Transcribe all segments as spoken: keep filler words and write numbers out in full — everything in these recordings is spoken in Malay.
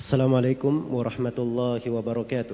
Assalamualaikum warahmatullahi wabarakatuh.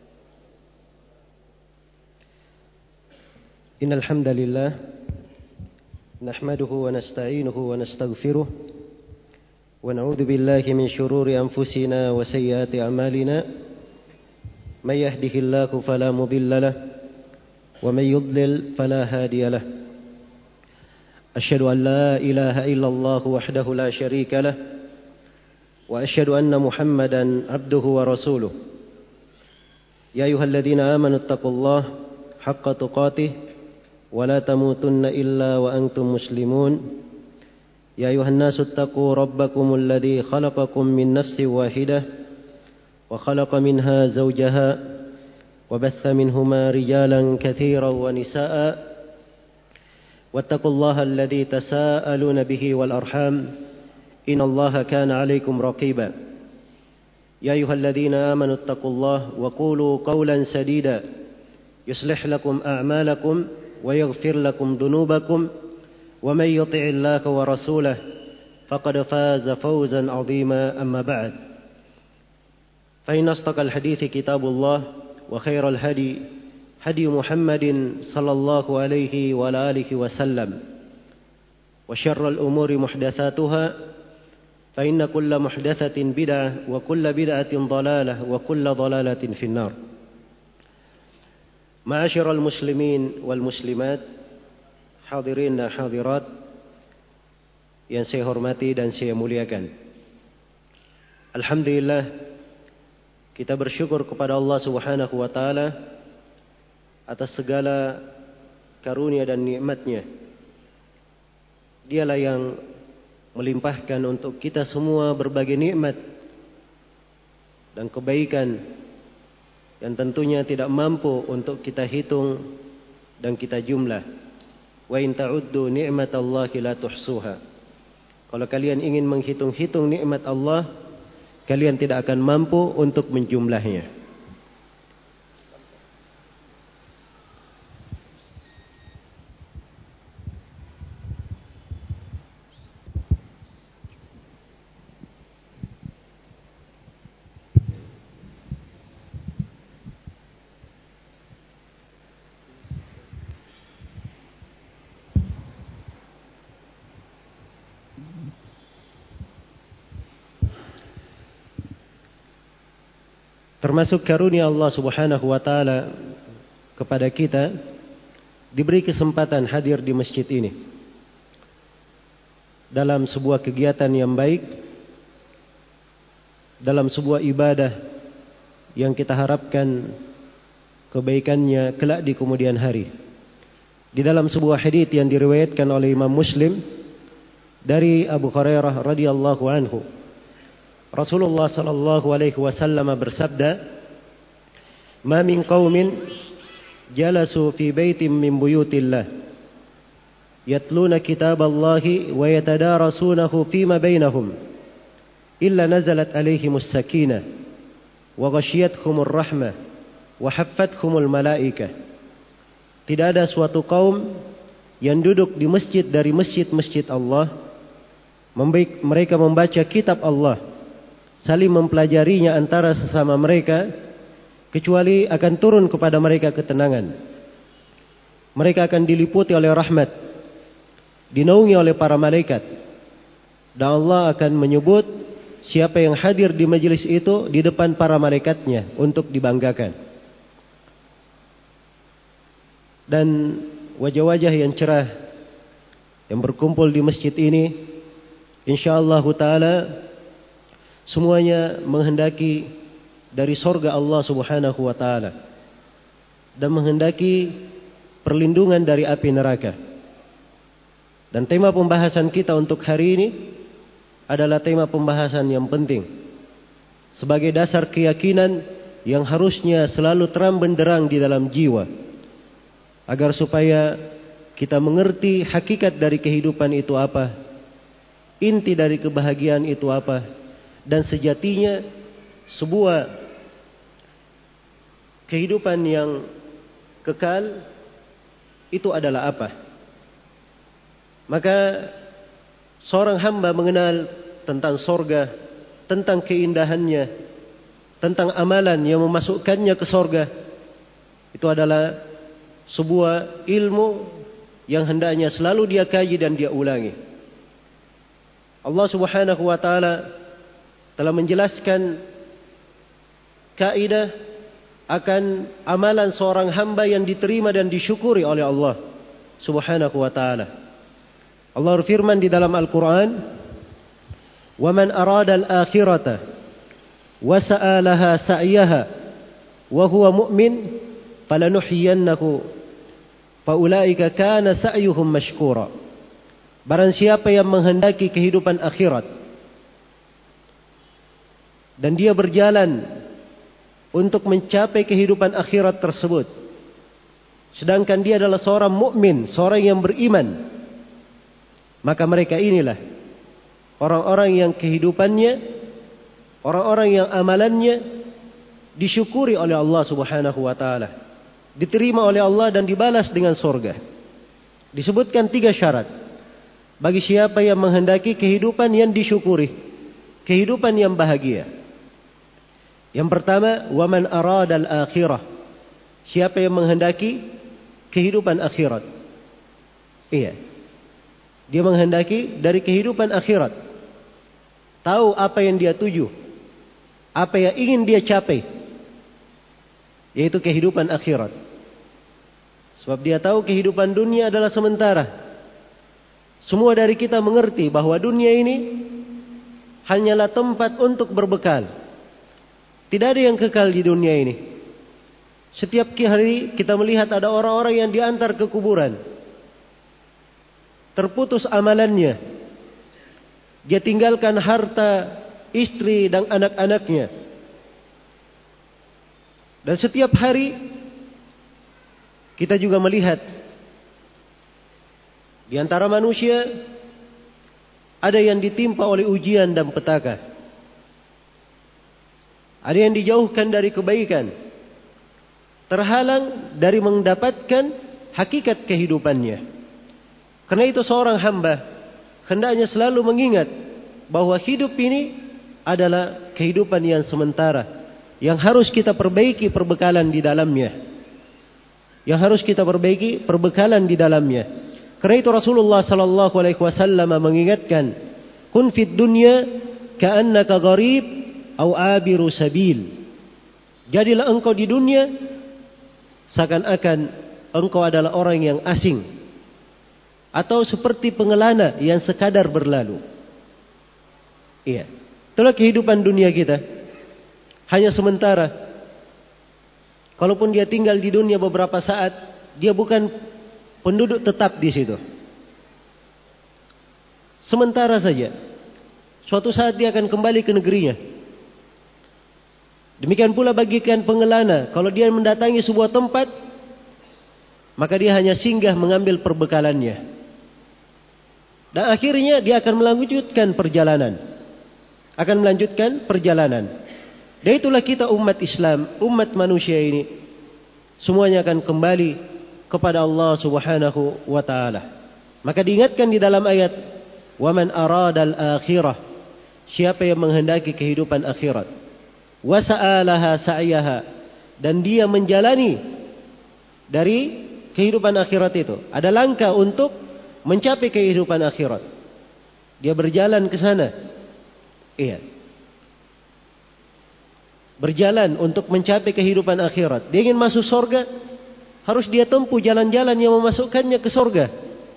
Innal hamdalillah nahmaduhu wa nasta'inuhu wa nastaghfiruh wa na'udzu billahi min shururi anfusina wa sayyiati a'malina. May yahdihillahu fala mudilla lahu wa may yudlil fala hadiya lahu. Asyhadu an la ilaha illallah wahdahu la syarika lahu wa asyhadu anna Muhammadan abduhu wa rasuluh. Ya ayyuhalladzina amanu taqullaha haqqa tuqatih wa la tamutunna illa wa antum muslimun. Ya ayyuhan nasu taqu rabbakumul ladzi khalaqakum min nafsin wahidah wa khalaqa minha zawjaha wa batha minhuma rijalan katsiran wa nisaa'a wattaqullaha alladzi tasaaluna bihi wal arham إن الله كان عليكم رقيبا يا أيها الذين آمنوا اتقوا الله وقولوا قولا سديدا يصلح لكم أعمالكم ويغفر لكم ذنوبكم ومن يطع الله ورسوله فقد فاز فوزا عظيما أما بعد فإن أصدق الحديث كتاب الله وخير الهدي هدي محمد صلى الله عليه وعلى آله وسلم وشر الأمور محدثاتها فإن كل محدثة بدعة وكل بدعة ضلالة وكل ضلالة في النار. معاشر المسلمين والmuslimat, hadirin dan hadirat yang saya hormati dan saya muliakan. Alhamdulillah, kita bersyukur kepada Allah Subhanahu wa taala atas segala karunia dan nikmat-Nya. Dialah yang melimpahkan untuk kita semua berbagai nikmat dan kebaikan yang tentunya tidak mampu untuk kita hitung dan kita jumlah. Wa in ta'uddu ni'matallahi la tuhsuha. Kalau kalian ingin menghitung-hitung nikmat Allah, kalian tidak akan mampu untuk menjumlahnya. Termasuk karunia Allah Subhanahu wa taala kepada kita, diberi kesempatan hadir di masjid ini dalam sebuah kegiatan yang baik, dalam sebuah ibadah yang kita harapkan kebaikannya kelak di kemudian hari. Di dalam sebuah hadits yang diriwayatkan oleh Imam Muslim dari Abu Hurairah radhiyallahu anhu, Rasulullah sallallahu alaihi wasallam bersabda, "Ma min qaumin jalasu fi baitin min buyutillah yatluna kitaballahi wa yatadarasunahu fima bainahum illa nazalat alaihimus sakinah wa ghashiyatuhumur rahmah wa haffathumul malaikah." Tidak ada suatu kaum yang duduk di masjid dari masjid-masjid Allah, mereka membaca kitab Allah, saling mempelajarinya antara sesama mereka, kecuali akan turun kepada mereka ketenangan. Mereka akan diliputi oleh rahmat, dinaungi oleh para malaikat, dan Allah akan menyebut siapa yang hadir di majelis itu di depan para malaikatnya untuk dibanggakan. Dan wajah-wajah yang cerah yang berkumpul di masjid ini, insyaallah taala semuanya menghendaki dari surga Allah Subhanahu wa taala dan menghendaki perlindungan dari api neraka. Dan tema pembahasan kita untuk hari ini adalah tema pembahasan yang penting sebagai dasar keyakinan yang harusnya selalu terang benderang di dalam jiwa, agar supaya kita mengerti hakikat dari kehidupan itu apa, inti dari kebahagiaan itu apa, dan sejatinya sebuah kehidupan yang kekal itu adalah apa. Maka seorang hamba mengenal tentang sorga, tentang keindahannya, tentang amalan yang memasukkannya ke sorga, itu adalah sebuah ilmu yang hendaknya selalu dia kaji dan dia ulangi. Allah Subhanahu wa taala telah menjelaskan kaidah akan amalan seorang hamba yang diterima dan disyukuri oleh Allah Subhanahu wa taala. Allah berfirman di dalam Al-Qur'an, "Wa man arada al-akhirata wa sa'alaha sa'yaha wa huwa mu'min falanuhyiyannahu faulaika kana sa'yuhum mashkura." Barang siapa yang menghendaki kehidupan akhirat dan dia berjalan untuk mencapai kehidupan akhirat tersebut, sedangkan dia adalah seorang mukmin, seorang yang beriman, maka mereka inilah orang-orang yang kehidupannya, orang-orang yang amalannya disyukuri oleh Allah Subhanahu wa taala, diterima oleh Allah dan dibalas dengan surga. Disebutkan tiga syarat bagi siapa yang menghendaki kehidupan yang disyukuri, kehidupan yang bahagia. Yang pertama, waman aradal akhirah, siapa yang menghendaki kehidupan akhirat. Iya, dia menghendaki dari kehidupan akhirat, tahu apa yang dia tuju, apa yang ingin dia capai, yaitu kehidupan akhirat. Sebab dia tahu kehidupan dunia adalah sementara. Semua dari kita mengerti bahwa dunia ini hanyalah tempat untuk berbekal. Tidak ada yang kekal di dunia ini. Setiap hari kita melihat ada orang-orang yang diantar ke kuburan, terputus amalannya, dia tinggalkan harta, istri dan anak-anaknya. Dan setiap hari kita juga melihat di antara manusia ada yang ditimpa oleh ujian dan petaka, ada yang dijauhkan dari kebaikan, terhalang dari mendapatkan hakikat kehidupannya. Karena itu seorang hamba hendaknya selalu mengingat bahwa hidup ini adalah kehidupan yang sementara, yang harus kita perbaiki perbekalan di dalamnya, yang harus kita perbaiki perbekalan di dalamnya. Karena itu Rasulullah sallallahu alaihi wasallam mengingatkan, "Kun fid dunya ka'annaka gharib au abiru sabil." Jadilah engkau di dunia seakan-akan engkau adalah orang yang asing atau seperti pengelana yang sekadar berlalu. Iya, itulah kehidupan dunia kita. Hanya sementara. Kalaupun dia tinggal di dunia beberapa saat, dia bukan penduduk tetap di situ. Sementara saja. Suatu saat dia akan kembali ke negerinya. Demikian pula bagikan pengelana, kalau dia mendatangi sebuah tempat, maka dia hanya singgah mengambil perbekalannya. Dan akhirnya dia akan melanjutkan perjalanan. Akan melanjutkan perjalanan. Dan itulah kita umat Islam, umat manusia ini, semuanya akan kembali kepada Allah Subhanahu wa taala. Maka diingatkan di dalam ayat, "Waman aradal akhirah", siapa yang menghendaki kehidupan akhirat, wa sa'alaha sa'yaha, dan dia menjalani dari kehidupan akhirat itu. Ada langkah untuk mencapai kehidupan akhirat. Dia berjalan ke sana. Iya. Berjalan untuk mencapai kehidupan akhirat. Dia ingin masuk surga, harus dia tempuh jalan-jalan yang memasukkannya ke surga.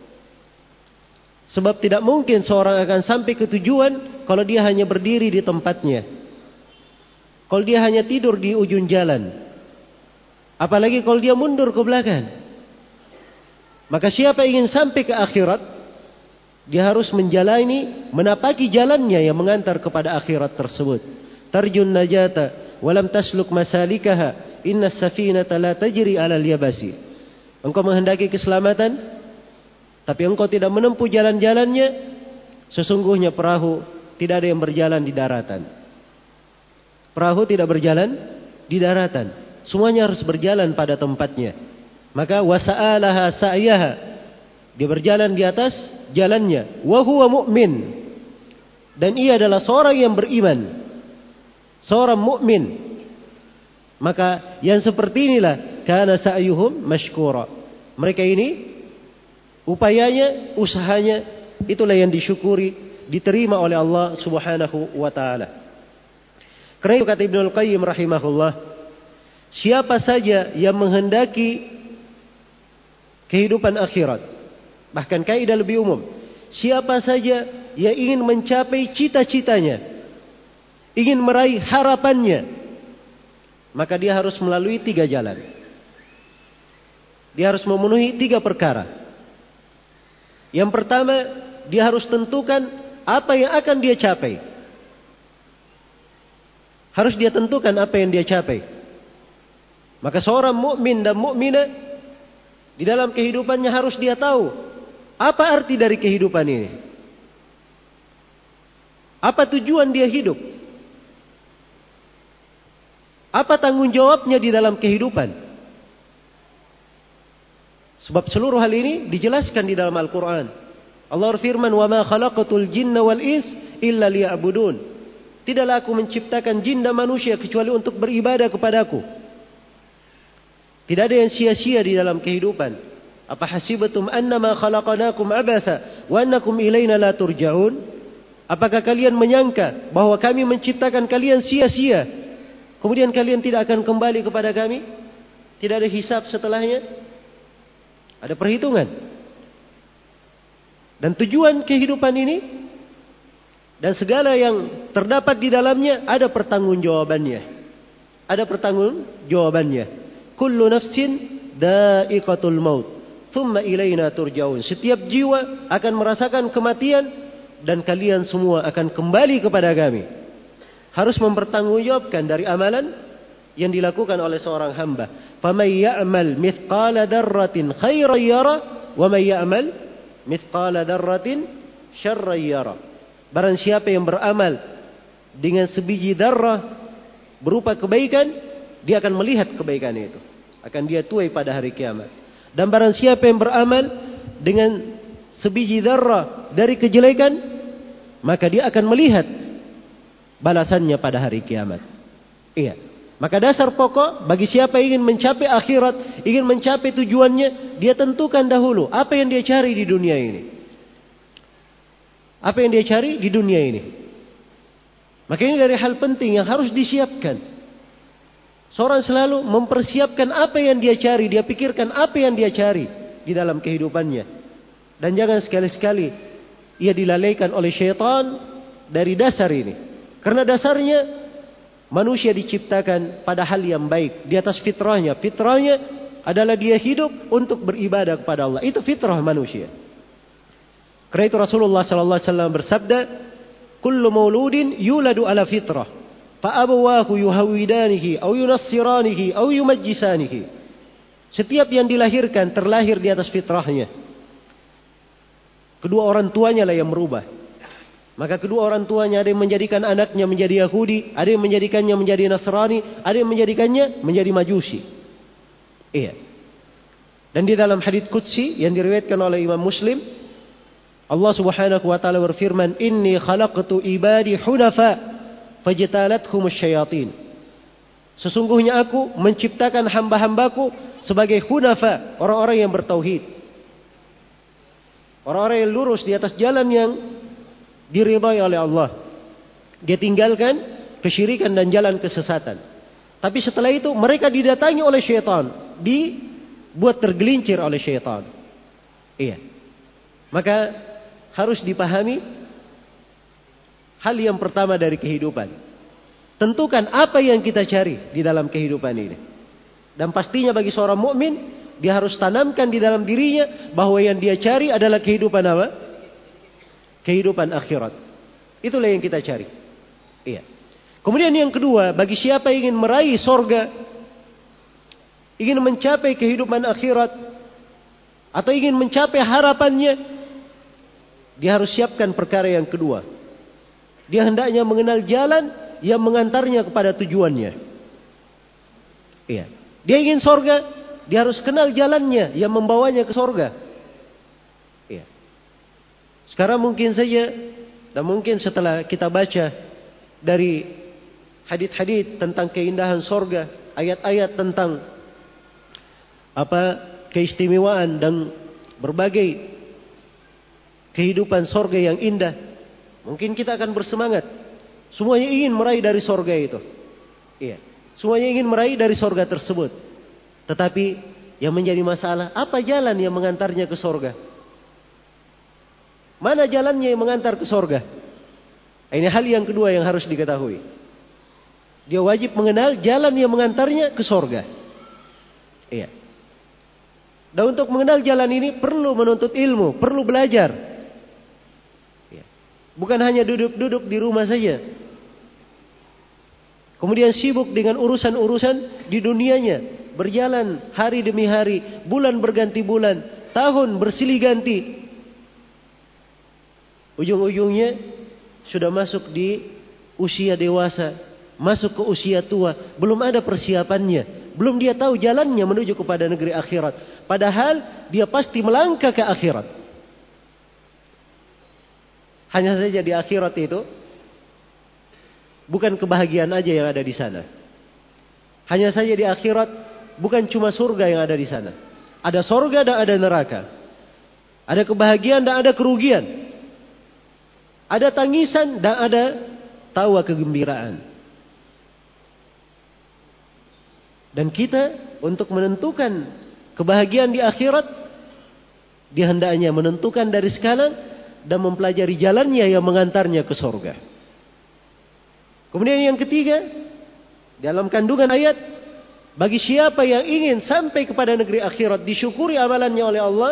Sebab tidak mungkin seorang akan sampai ke tujuan kalau dia hanya berdiri di tempatnya, kalau dia hanya tidur di ujung jalan, apalagi kalau dia mundur ke belakang. Maka siapa ingin sampai ke akhirat, dia harus menjalani, menapaki jalannya yang mengantar kepada akhirat tersebut. Tarjun najata walam tasluk masalikaha, inna safinata la tajri 'alal yabasi. Engkau menghendaki keselamatan, tapi engkau tidak menempuh jalan-jalannya, sesungguhnya perahu tidak ada yang berjalan di daratan. Perahu tidak berjalan di daratan. Semuanya harus berjalan pada tempatnya. Maka wasa'alaha sa'yaha, dia berjalan di atas jalannya. Wa huwa mu'min, dan ia adalah seorang yang beriman, seorang mukmin. Maka yang seperti inilah kana sa'yuhum mashkura. Mereka ini upayanya, usahanya itulah yang disyukuri, diterima oleh Allah Subhanahu wa taala. Karena itu kata Ibnu Al-Qayyim rahimahullah, siapa saja yang menghendaki kehidupan akhirat, bahkan kaidah lebih umum, siapa saja yang ingin mencapai cita-citanya, ingin meraih harapannya, maka dia harus melalui tiga jalan. Dia harus memenuhi tiga perkara. Yang pertama, dia harus tentukan apa yang akan dia capai. Harus dia tentukan apa yang dia capai. Maka seorang mukmin dan mukminah di dalam kehidupannya harus dia tahu apa arti dari kehidupan ini. Apa tujuan dia hidup? Apa tanggung jawabnya di dalam kehidupan? Sebab seluruh hal ini dijelaskan di dalam Al-Quran. Allah berfirman, "Wa ma khalaqatul jinna wal ins illa liya'budun." Tidaklah aku menciptakan jin dan manusia kecuali untuk beribadah kepadaku. Tidak ada yang sia-sia di dalam kehidupan. Apa hasibatum annama khalaqnakum abatha wa annakum ilaina la turja'un? Apakah kalian menyangka bahwa kami menciptakan kalian sia-sia, kemudian kalian tidak akan kembali kepada kami? Tidak ada hisab setelahnya? Ada perhitungan. Dan tujuan kehidupan ini dan segala yang terdapat di dalamnya ada pertanggungjawabannya. Ada pertanggungjawabannya. Kullu nafsin dha'iqatul maut, thumma ilaina turja'un. Setiap jiwa akan merasakan kematian dan kalian semua akan kembali kepada kami. Harus mempertanggungjawabkan dari amalan yang dilakukan oleh seorang hamba. فَمَنْ يَعْمَلْ مِثْقَالَ ذَرَّةٍ خَيْرًا يَرَهُ وَمَنْ يَعْمَلْ مِثْقَالَ ذَرَّةٍ شَرًّا يَرَهُ. Barang siapa yang beramal dengan sebiji darah berupa kebaikan, dia akan melihat kebaikan itu. Akan dia tuai pada hari kiamat. Dan barang siapa yang beramal dengan sebiji darah dari kejelekan, maka dia akan melihat balasannya pada hari kiamat. Iya. Maka dasar pokok bagi siapa ingin mencapai akhirat, ingin mencapai tujuannya, dia tentukan dahulu apa yang dia cari di dunia ini. Apa yang dia cari di dunia ini. Maka ini dari hal penting yang harus disiapkan. Seorang selalu mempersiapkan apa yang dia cari, dia pikirkan apa yang dia cari di dalam kehidupannya. Dan jangan sekali-sekali ia dilalaikan oleh syaitan dari dasar ini. Karena dasarnya manusia diciptakan pada hal yang baik, di atas fitrahnya. Fitrahnya adalah dia hidup untuk beribadah kepada Allah. Itu fitrah manusia. Karena itu Rasulullah sallallahu alaihi wasallam bersabda, "Kullu mauludin yuladu ala fitrah, fa abawahu yuhawidanihi aw yunassiranihi aw yumajjisanihi." Setiap yang dilahirkan terlahir di atas fitrahnya. Kedua orang tuanya lah yang merubah. Maka kedua orang tuanya ada yang menjadikan anaknya menjadi Yahudi, ada yang menjadikannya menjadi Nasrani, ada yang menjadikannya menjadi Majusi. Iya. Dan di dalam hadits qudsi yang diriwayatkan oleh Imam Muslim, Allah Subhanahu wa taala berfirman, "Inni khalaqtu ibadi hunafa fajtalathum asyayatin." Sesungguhnya aku menciptakan hamba-hambaku sebagai hunafa, orang-orang yang bertauhid. Orang-orang yang lurus di atas jalan yang diridhai oleh Allah. Dia tinggalkan kesyirikan dan jalan kesesatan. Tapi setelah itu mereka didatangi oleh syaitan, dibuat tergelincir oleh syaitan. Iya. Maka harus dipahami hal yang pertama dari kehidupan. Tentukan apa yang kita cari di dalam kehidupan ini. Dan pastinya bagi seorang mukmin, dia harus tanamkan di dalam dirinya bahwa yang dia cari adalah kehidupan apa? Kehidupan akhirat. Itulah yang kita cari. Iya. Kemudian yang kedua, bagi siapa ingin meraih sorga, ingin mencapai kehidupan akhirat, atau ingin mencapai harapannya, dia harus siapkan perkara yang kedua. Dia hendaknya mengenal jalan yang mengantarnya kepada tujuannya. Iya. Dia ingin sorga, dia harus kenal jalannya yang membawanya ke sorga. Sekarang mungkin saja, dan mungkin setelah kita baca dari hadits-hadits tentang keindahan sorga, ayat-ayat tentang apa keistimewaan dan berbagai kehidupan sorga yang indah, mungkin kita akan bersemangat. Semuanya ingin meraih dari sorga itu. Iya. Semuanya ingin meraih dari sorga tersebut. Tetapi yang menjadi masalah, apa jalan yang mengantarnya ke sorga? Mana jalannya yang mengantar ke sorga? Ini hal yang kedua yang harus diketahui. Dia wajib mengenal jalan yang mengantarnya ke sorga. Iya. Dan untuk mengenal jalan ini perlu menuntut ilmu, perlu belajar. Iya. Bukan hanya duduk-duduk di rumah saja. Kemudian sibuk dengan urusan-urusan di dunianya. Berjalan hari demi hari, bulan berganti bulan, tahun bersilih ganti. Ujung-ujungnya sudah masuk di usia dewasa, masuk ke usia tua, belum ada persiapannya, belum dia tahu jalannya menuju kepada negeri akhirat. Padahal dia pasti melangkah ke akhirat. Hanya saja di akhirat itu bukan kebahagiaan aja yang ada di sana. Hanya saja di akhirat bukan cuma surga yang ada di sana. Ada surga dan ada neraka. Ada kebahagiaan dan ada kerugian. Ada tangisan dan ada tawa kegembiraan. Dan kita untuk menentukan kebahagiaan di akhirat, dia hendaknya menentukan dari sekarang dan mempelajari jalannya yang mengantarnya ke surga. Kemudian yang ketiga, dalam kandungan ayat, bagi siapa yang ingin sampai kepada negeri akhirat, disyukuri amalannya oleh Allah,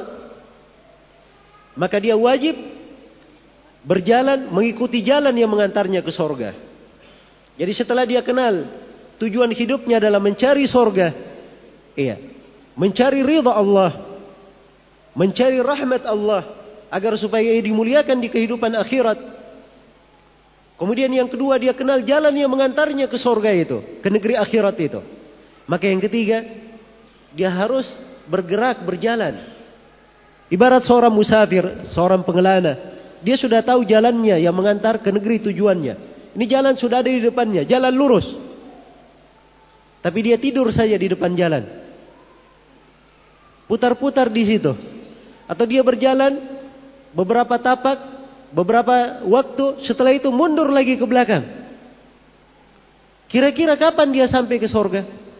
maka dia wajib berjalan, mengikuti jalan yang mengantarnya ke sorga. Jadi setelah dia kenal tujuan hidupnya adalah mencari sorga, iya, mencari ridha Allah, mencari rahmat Allah, agar supaya ia dimuliakan di kehidupan akhirat. Kemudian yang kedua, dia kenal jalan yang mengantarnya ke sorga itu, ke negeri akhirat itu. Maka yang ketiga, dia harus bergerak, berjalan. Ibarat seorang musafir, seorang pengelana. Dia sudah tahu jalannya yang mengantar ke negeri tujuannya. Ini jalan sudah ada di depannya, jalan lurus. Tapi dia tidur saja di depan jalan. Putar-putar di situ. Atau dia berjalan beberapa tapak, beberapa waktu, setelah itu mundur lagi ke belakang. Kira-kira kapan dia sampai ke sorga?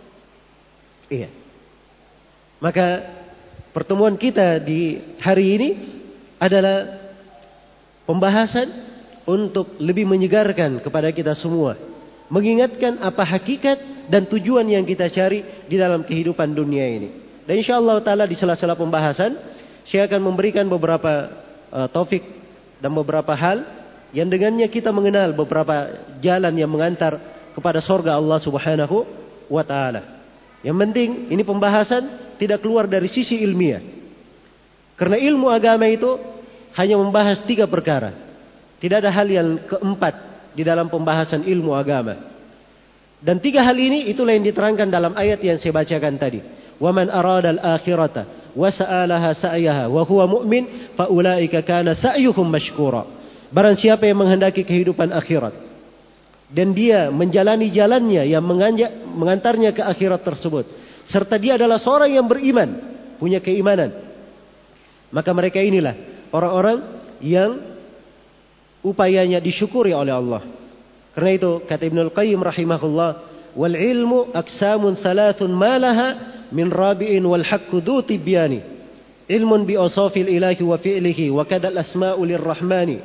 Iya. Maka pertemuan kita di hari ini adalah pembahasan untuk lebih menyegarkan kepada kita semua, mengingatkan apa hakikat dan tujuan yang kita cari di dalam kehidupan dunia ini. Dan insyaallah taala di sela-sela pembahasan saya akan memberikan beberapa uh, taufik dan beberapa hal yang dengannya kita mengenal beberapa jalan yang mengantar kepada surga Allah Subhanahu wa taala. Yang penting ini pembahasan tidak keluar dari sisi ilmiah. Karena ilmu agama itu hanya membahas tiga perkara. Tidak ada hal yang keempat di dalam pembahasan ilmu agama. Dan tiga hal ini itulah yang diterangkan dalam ayat yang saya bacakan tadi. وَمَنْ أَرَادَ الْآخِرَةَ وَسَأَلَهَا سَعْيَهَا وَهُوَ مُؤْمِنٌ فَأُولَٰئِكَ كَانَ سَعْيُهُمْ مَشْكُورًا. Barang siapa yang menghendaki kehidupan akhirat dan dia menjalani jalannya yang mengajak, mengantarnya ke akhirat tersebut, serta dia adalah seorang yang beriman, punya keimanan, maka mereka inilah orang-orang yang upayanya disyukuri oleh Allah. Karena itu kata Ibnul Qayyim rahimahullah, wal ilmu aksamun thalathun ma laha min rabi'in wal haqqu dhu tibyani. Ilmun bi awsafil ilahi wa fi'lihi wa kadal asma'u lirrahmani.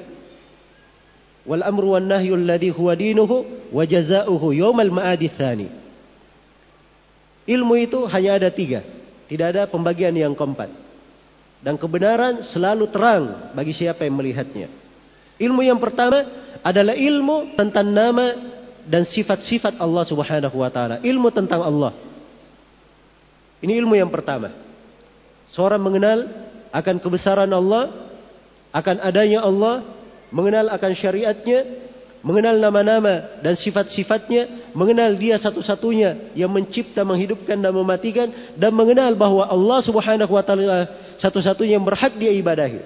Wal amru wan nahyu alladhi huwa dinuhu wa jazaohu yaumal ma'adi tsani. Ilmu itu hanya ada tiga, tidak ada pembagian yang keempat. Dan kebenaran selalu terang bagi siapa yang melihatnya. Ilmu yang pertama adalah ilmu tentang nama dan sifat-sifat Allah Subhanahu wa taala. Ilmu tentang Allah. Ini ilmu yang pertama. Seorang mengenal akan kebesaran Allah, akan adanya Allah, mengenal akan syariatnya, mengenal nama-nama dan sifat-sifatnya, mengenal dia satu-satunya yang mencipta, menghidupkan dan mematikan, dan mengenal bahwa Allah Subhanahu wa taala satu-satunya yang berhak dia ibadahi.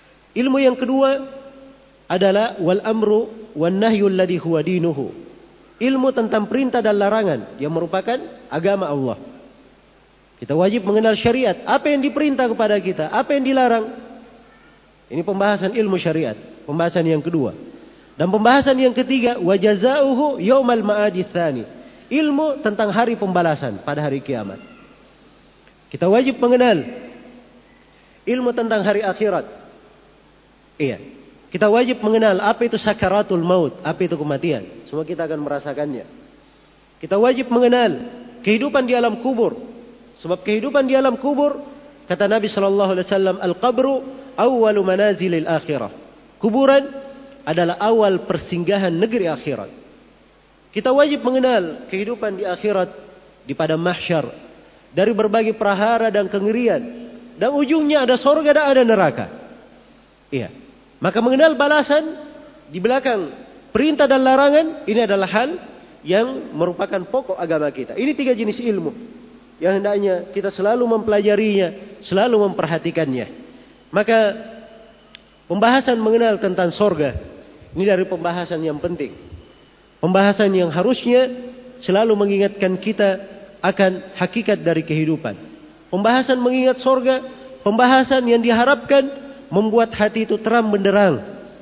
Ilmu yang kedua adalah wal amru wan nahyu alladhi huwa dinuhu. ilmu tentang perintah dan larangan yang merupakan agama Allah. Kita wajib mengenal syariat, apa yang diperintah kepada kita, apa yang dilarang. Ini pembahasan ilmu syariat, pembahasan yang kedua. Dan pembahasan yang ketiga, wa jazaohu yaumal ma'adi tsani. Ilmu tentang hari pembalasan pada hari kiamat. Kita wajib mengenal ilmu tentang hari akhirat. Iya. Kita wajib mengenal apa itu sakaratul maut, apa itu kematian. Semua kita akan merasakannya. Kita wajib mengenal kehidupan di alam kubur. Sebab kehidupan di alam kubur, kata Nabi sallallahu alaihi wasallam, al-qabru awwalu manazilil akhirah. Kuburan adalah awal persinggahan negeri akhirat. Kita wajib mengenal kehidupan di akhirat, di padang mahsyar, dari berbagai prahara dan kengerian, dan ujungnya ada sorga dan ada neraka. Iya. Maka mengenal balasan di belakang perintah dan larangan, ini adalah hal yang merupakan pokok agama kita. Ini tiga jenis ilmu yang hendaknya kita selalu mempelajarinya, selalu memperhatikannya. Maka pembahasan mengenal tentang sorga, ini dari pembahasan yang penting. Pembahasan yang harusnya selalu mengingatkan kita akan hakikat dari kehidupan. Pembahasan mengingat sorga, pembahasan yang diharapkan membuat hati itu terang benderang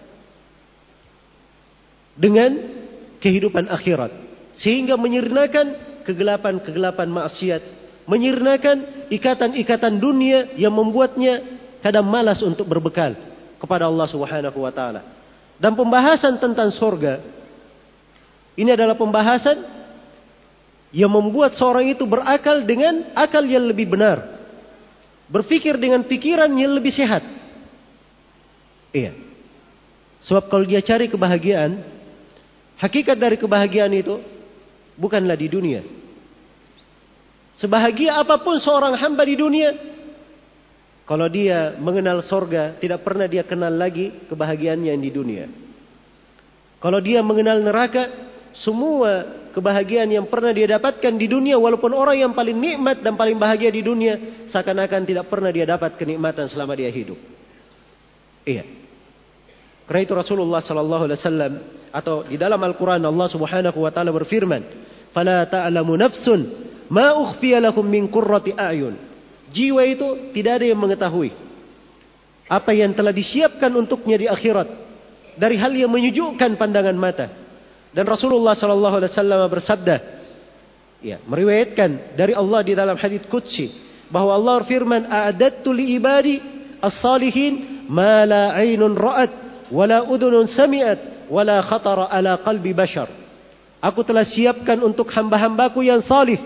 dengan kehidupan akhirat. Sehingga menyirnakan kegelapan-kegelapan maksiat. Menyirnakan ikatan-ikatan dunia yang membuatnya kadang malas untuk berbekal kepada Allah Subhanahu wa taala. Dan pembahasan tentang sorga, ini adalah pembahasan yang membuat seorang itu berakal dengan akal yang lebih benar. Berpikir dengan pikiran yang lebih sehat. Iya. Sebab kalau dia cari kebahagiaan, hakikat dari kebahagiaan itu bukanlah di dunia. Sebahagia apapun seorang hamba di dunia, kalau dia mengenal sorga, tidak pernah dia kenal lagi kebahagiaannya yang di dunia. Kalau dia mengenal neraka, semua kebahagiaan yang pernah dia dapatkan di dunia, walaupun orang yang paling nikmat dan paling bahagia di dunia, seakan-akan tidak pernah dia dapat kenikmatan selama dia hidup. Iya. Karena itu Rasulullah sallallahu alaihi wasallam atau di dalam Al-Qur'an Allah Subhanahu wa taala berfirman, "Fala ta'lamu nafsun ma ukhfiya lahum min qurrati a'yun." Jiwa itu tidak ada yang mengetahui apa yang telah disiapkan untuknya di akhirat dari hal yang menyejukkan pandangan mata. Dan Rasulullah sallallahu alaihi wasallam bersabda, ya, meriwayatkan dari Allah di dalam hadits qudsi bahwa Allah berfirman, "A'adattu li ibadi as-salihin ma la 'ainun ra'at wala udhunun sami'at wala khatara ala qalbi bashar." Aku telah siapkan untuk hamba-hambaku yang salih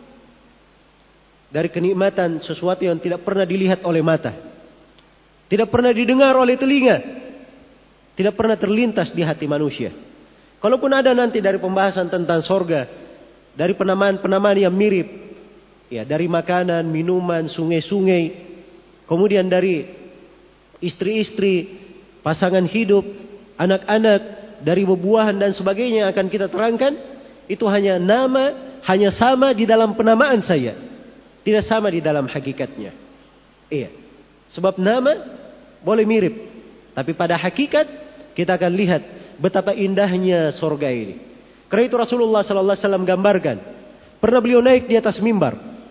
dari kenikmatan sesuatu yang tidak pernah dilihat oleh mata, tidak pernah didengar oleh telinga, tidak pernah terlintas di hati manusia. Kalaupun ada nanti dari pembahasan tentang sorga, dari penamaan-penamaan yang mirip, ya, dari makanan, minuman, sungai-sungai, kemudian dari istri-istri, pasangan hidup, anak-anak, dari buah-buahan dan sebagainya yang akan kita terangkan, itu hanya nama, hanya sama di dalam penamaan saya, tidak sama di dalam hakikatnya. Iya. Sebab nama boleh mirip, tapi pada hakikat kita akan lihat betapa indahnya sorga ini. Karena itu Rasulullah sallallahu alaihi wasallam gambarkan. Pernah beliau naik di atas mimbar.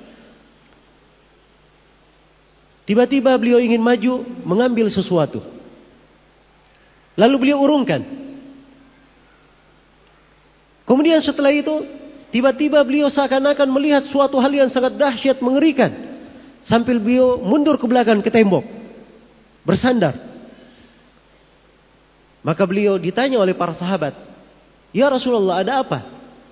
Tiba-tiba beliau ingin maju mengambil sesuatu. Lalu beliau urungkan. Kemudian setelah itu, tiba-tiba beliau seakan-akan melihat suatu hal yang sangat dahsyat, mengerikan. Sambil beliau mundur ke belakang ke tembok. Bersandar. Maka beliau ditanya oleh para sahabat, "Ya Rasulullah, ada apa?"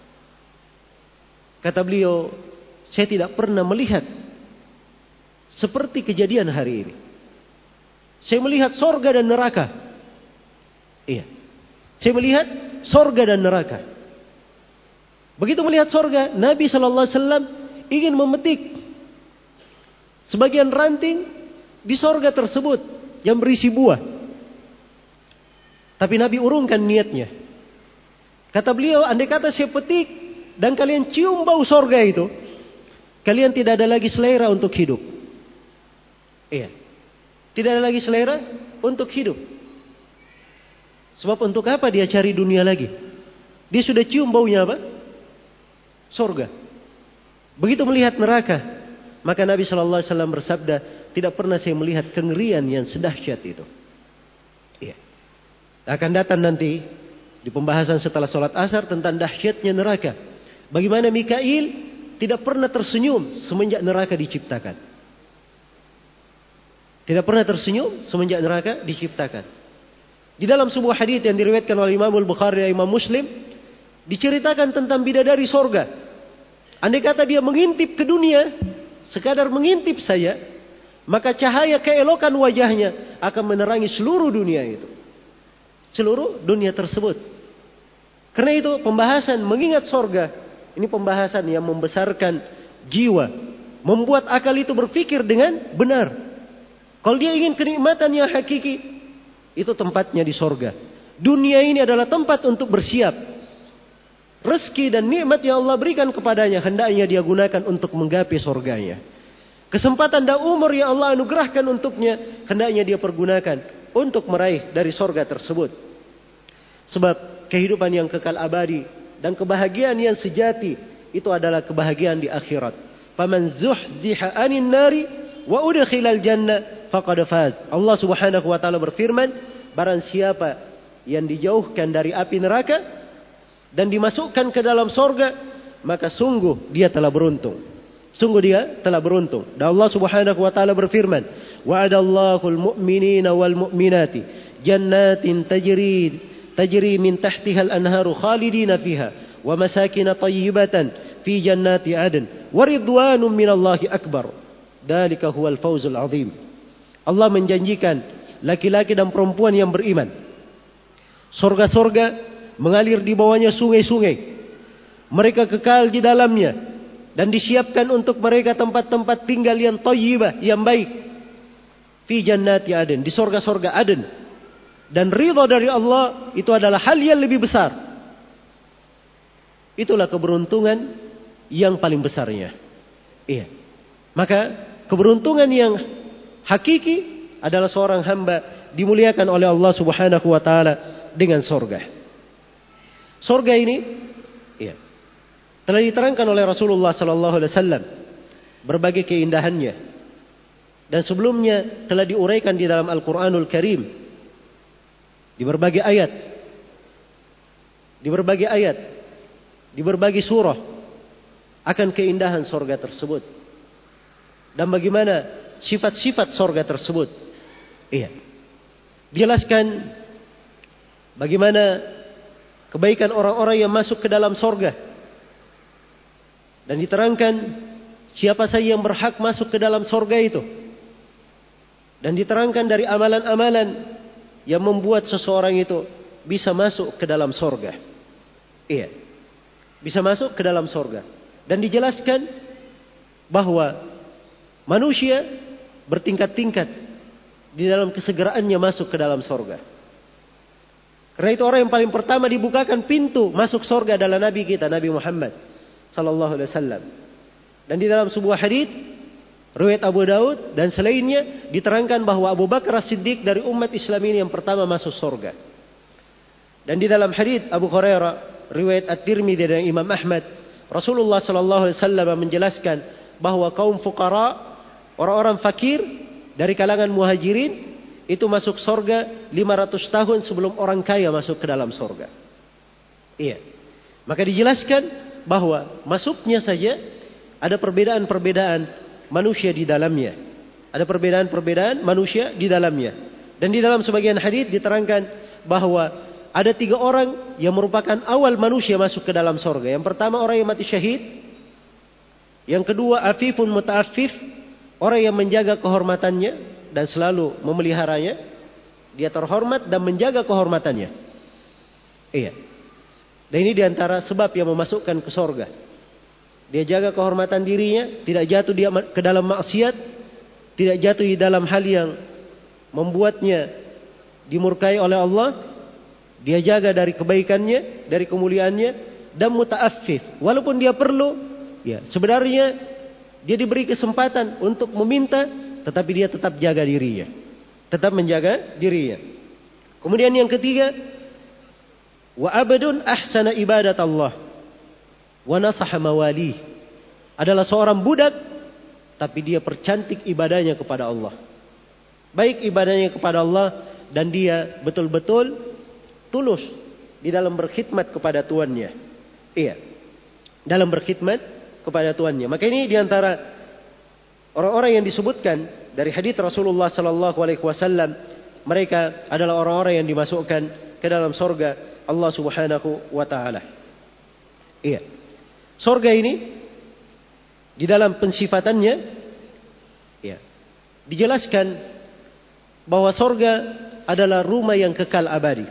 Kata beliau, "Saya tidak pernah melihat seperti kejadian hari ini. Saya melihat sorga dan neraka." Iya. Saya melihat sorga dan neraka. Begitu melihat sorga, Nabi sallallahu alaihi wasallam ingin memetik sebagian ranting di sorga tersebut yang berisi buah. Tapi Nabi urungkan niatnya. Kata beliau, andai kata saya petik dan kalian cium bau sorga itu, kalian tidak ada lagi selera untuk hidup. Iya. Tidak ada lagi selera untuk hidup. Sebab untuk apa dia cari dunia lagi? dia sudah cium baunya apa? Surga. Begitu melihat neraka, maka Nabi Shallallahu Alaihi Wasallam bersabda, tidak pernah saya melihat kengerian yang sedahsyat itu. Iya. Akan datang nanti di pembahasan setelah sholat asar tentang dahsyatnya neraka. Bagaimana Mikail tidak pernah tersenyum semenjak neraka diciptakan. Tidak pernah tersenyum semenjak neraka diciptakan. Di dalam sebuah hadits yang diriwayatkan oleh Imam Al-Bukhari dan Imam Muslim, diceritakan tentang bidadari sorga. Andai kata dia mengintip ke dunia, sekadar mengintip saja, maka cahaya keelokan wajahnya akan menerangi seluruh dunia itu. Seluruh dunia tersebut. Karena itu pembahasan mengingat sorga, ini pembahasan yang membesarkan jiwa. Membuat akal itu berpikir dengan benar. Kalau dia ingin kenikmatan yang hakiki, itu tempatnya di sorga. Dunia ini adalah tempat untuk bersiap. Rezeki dan nikmat yang Allah berikan kepadanya, hendaknya dia gunakan untuk menggapai sorganya. Kesempatan dan umur yang Allah anugerahkan untuknya, hendaknya dia pergunakan untuk meraih dari sorga tersebut. Sebab kehidupan yang kekal abadi dan kebahagiaan yang sejati, itu adalah kebahagiaan di akhirat. Faman zuhziha anin nari wa udkhilal jannah faqad faz. Allah Subhanahu wa taala berfirman, barang siapa yang dijauhkan dari api neraka dan dimasukkan ke dalam sorga, maka sungguh dia telah beruntung. Sungguh dia telah beruntung. Dan Allah Subhanahu wa taala berfirman, wa'adallahu al-mu'minina wal mu'minati jannatin tajri tajri min tahtiha al-anharu khalidina fiha wa masakin tayyibatan fi jannati adn wa ridwanun minallahi akbar. Dzalika huwal fawzul 'adzim. Allah menjanjikan laki-laki dan perempuan yang beriman, surga-surga mengalir di bawahnya sungai-sungai. Mereka kekal di dalamnya dan disiapkan untuk mereka tempat-tempat tinggal yang thayyibah, yang baik. Fi jannati adn, di surga-surga Aden. Dan ridha dari Allah itu adalah hal yang lebih besar. Itulah keberuntungan yang paling besarnya. Iya. Maka keberuntungan yang hakiki adalah seorang hamba dimuliakan oleh Allah Subhanahu wa taala dengan surga. Surga ini ya, telah diterangkan oleh Rasulullah sallallahu alaihi wasallam berbagai keindahannya, dan sebelumnya telah diuraikan di dalam Al-Qur'anul Karim di berbagai ayat, di berbagai ayat, di berbagai surah akan keindahan surga tersebut dan bagaimana sifat-sifat surga tersebut. Iya. Dijelaskan bagaimana kebaikan orang-orang yang masuk ke dalam sorga. Dan diterangkan siapa saja yang berhak masuk ke dalam sorga itu. Dan diterangkan dari amalan-amalan yang membuat seseorang itu bisa masuk ke dalam sorga. Iya. Bisa masuk ke dalam sorga. Dan dijelaskan bahwa manusia bertingkat-tingkat di dalam kesegeraannya masuk ke dalam sorga. Karena itu orang yang paling pertama dibukakan pintu masuk surga adalah Nabi kita, Nabi Muhammad sallallahu alaihi wasallam. Dan di dalam sebuah hadits riwayat Abu Daud dan selainnya diterangkan bahwa Abu Bakar As-Siddiq dari umat Islam ini yang pertama masuk surga. Dan di dalam hadits Abu Hurairah riwayat At-Tirmidzi dan Imam Ahmad, Rasulullah sallallahu alaihi wasallam menjelaskan bahwa kaum fuqara, orang-orang fakir dari kalangan muhajirin itu masuk surga lima ratus tahun sebelum orang kaya masuk ke dalam surga. Iya. Maka dijelaskan bahwa masuknya saja ada perbedaan-perbedaan manusia di dalamnya. Ada perbedaan-perbedaan manusia di dalamnya. Dan di dalam sebagian hadits diterangkan bahwa ada tiga orang yang merupakan awal manusia masuk ke dalam surga. Yang pertama orang yang mati syahid. Yang kedua afifun muta'affif, orang yang menjaga kehormatannya dan selalu memeliharanya, dia terhormat dan menjaga kehormatannya. Iya. Dan ini diantara sebab yang memasukkan ke surga. Dia jaga kehormatan dirinya, tidak jatuh dia ke dalam maksiat, tidak jatuh di dalam hal yang membuatnya dimurkai oleh Allah. Dia jaga dari kebaikannya, dari kemuliaannya, dan muta'affif. Walaupun dia perlu, ya sebenarnya dia diberi kesempatan untuk meminta, tetapi dia tetap jaga dirinya. Tetap menjaga dirinya. Kemudian yang ketiga, Wa abdun ahsana ibadat Allah wa nasaha mawalih. Adalah seorang budak tapi dia percantik ibadahnya kepada Allah. Baik ibadahnya kepada Allah dan dia betul-betul tulus di dalam berkhidmat kepada tuannya. Iya. Dalam berkhidmat kepada tuannya. Maka ini diantara orang-orang yang disebutkan dari hadits Rasulullah sallallahu alaihi wasallam, mereka adalah orang-orang yang dimasukkan ke dalam surga Allah Subhanahu wa taala. Iya. Surga ini di dalam pensifatannya ya, dijelaskan bahwa surga adalah rumah yang kekal abadi.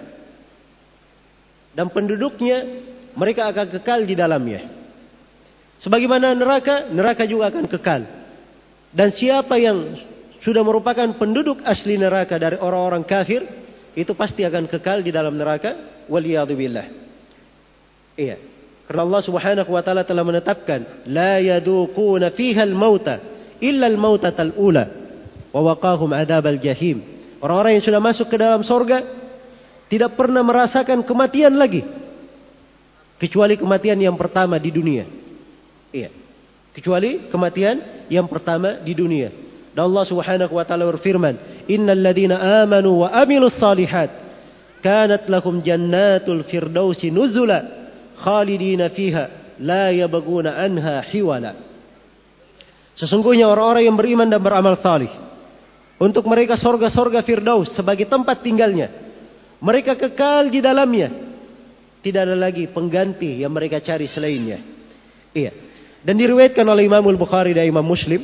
Dan penduduknya mereka akan kekal di dalamnya. Sebagaimana neraka, neraka juga akan kekal. Dan siapa yang sudah merupakan penduduk asli neraka dari orang-orang kafir, itu pasti akan kekal di dalam neraka. Waliyadzubillah. Iya. Karena Allah Subhanahu wa taala telah menetapkan, la yaduquna fiha al-mauta illa al-mautatal ula wa waqahum adzabal jahim. Orang-orang yang sudah masuk ke dalam surga tidak pernah merasakan kematian lagi kecuali kematian yang pertama di dunia. Iya. Kecuali kematian yang pertama di dunia. Dan Allah Subhanahu wa taala berfirman, "Innal ladzina amanu wa amilus shalihat kanat lahum jannatul firdausi nuzula khalidina fiha la yabghuna anha hiwala." Sesungguhnya orang-orang yang beriman dan beramal salih, untuk mereka sorga-sorga Firdaus sebagai tempat tinggalnya. Mereka kekal di dalamnya. Tidak ada lagi pengganti yang mereka cari selainnya. Iya. Dan diriwayatkan oleh Imam Al-Bukhari dan Imam Muslim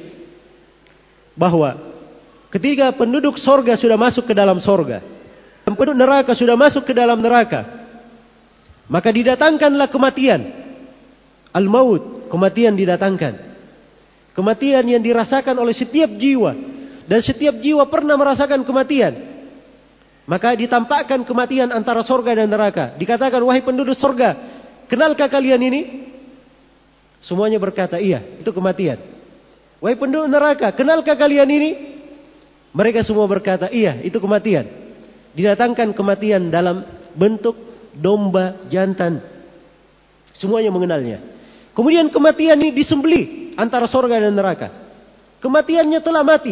bahwa ketika penduduk sorga sudah masuk ke dalam sorga, dan penduduk neraka sudah masuk ke dalam neraka, maka didatangkanlah kematian. Al-maut, kematian didatangkan. Kematian yang dirasakan oleh setiap jiwa. Dan setiap jiwa pernah merasakan kematian. Maka ditampakkan kematian antara sorga dan neraka. Dikatakan, wahai penduduk sorga, kenalkah kalian ini? Semuanya berkata, iya, itu kematian. Wahai penduduk neraka, kenalkah kalian ini? Mereka semua berkata, iya, itu kematian. Didatangkan kematian dalam bentuk domba jantan. Semuanya mengenalnya. Kemudian kematian ini disembelih antara sorga dan neraka. Kematiannya telah mati.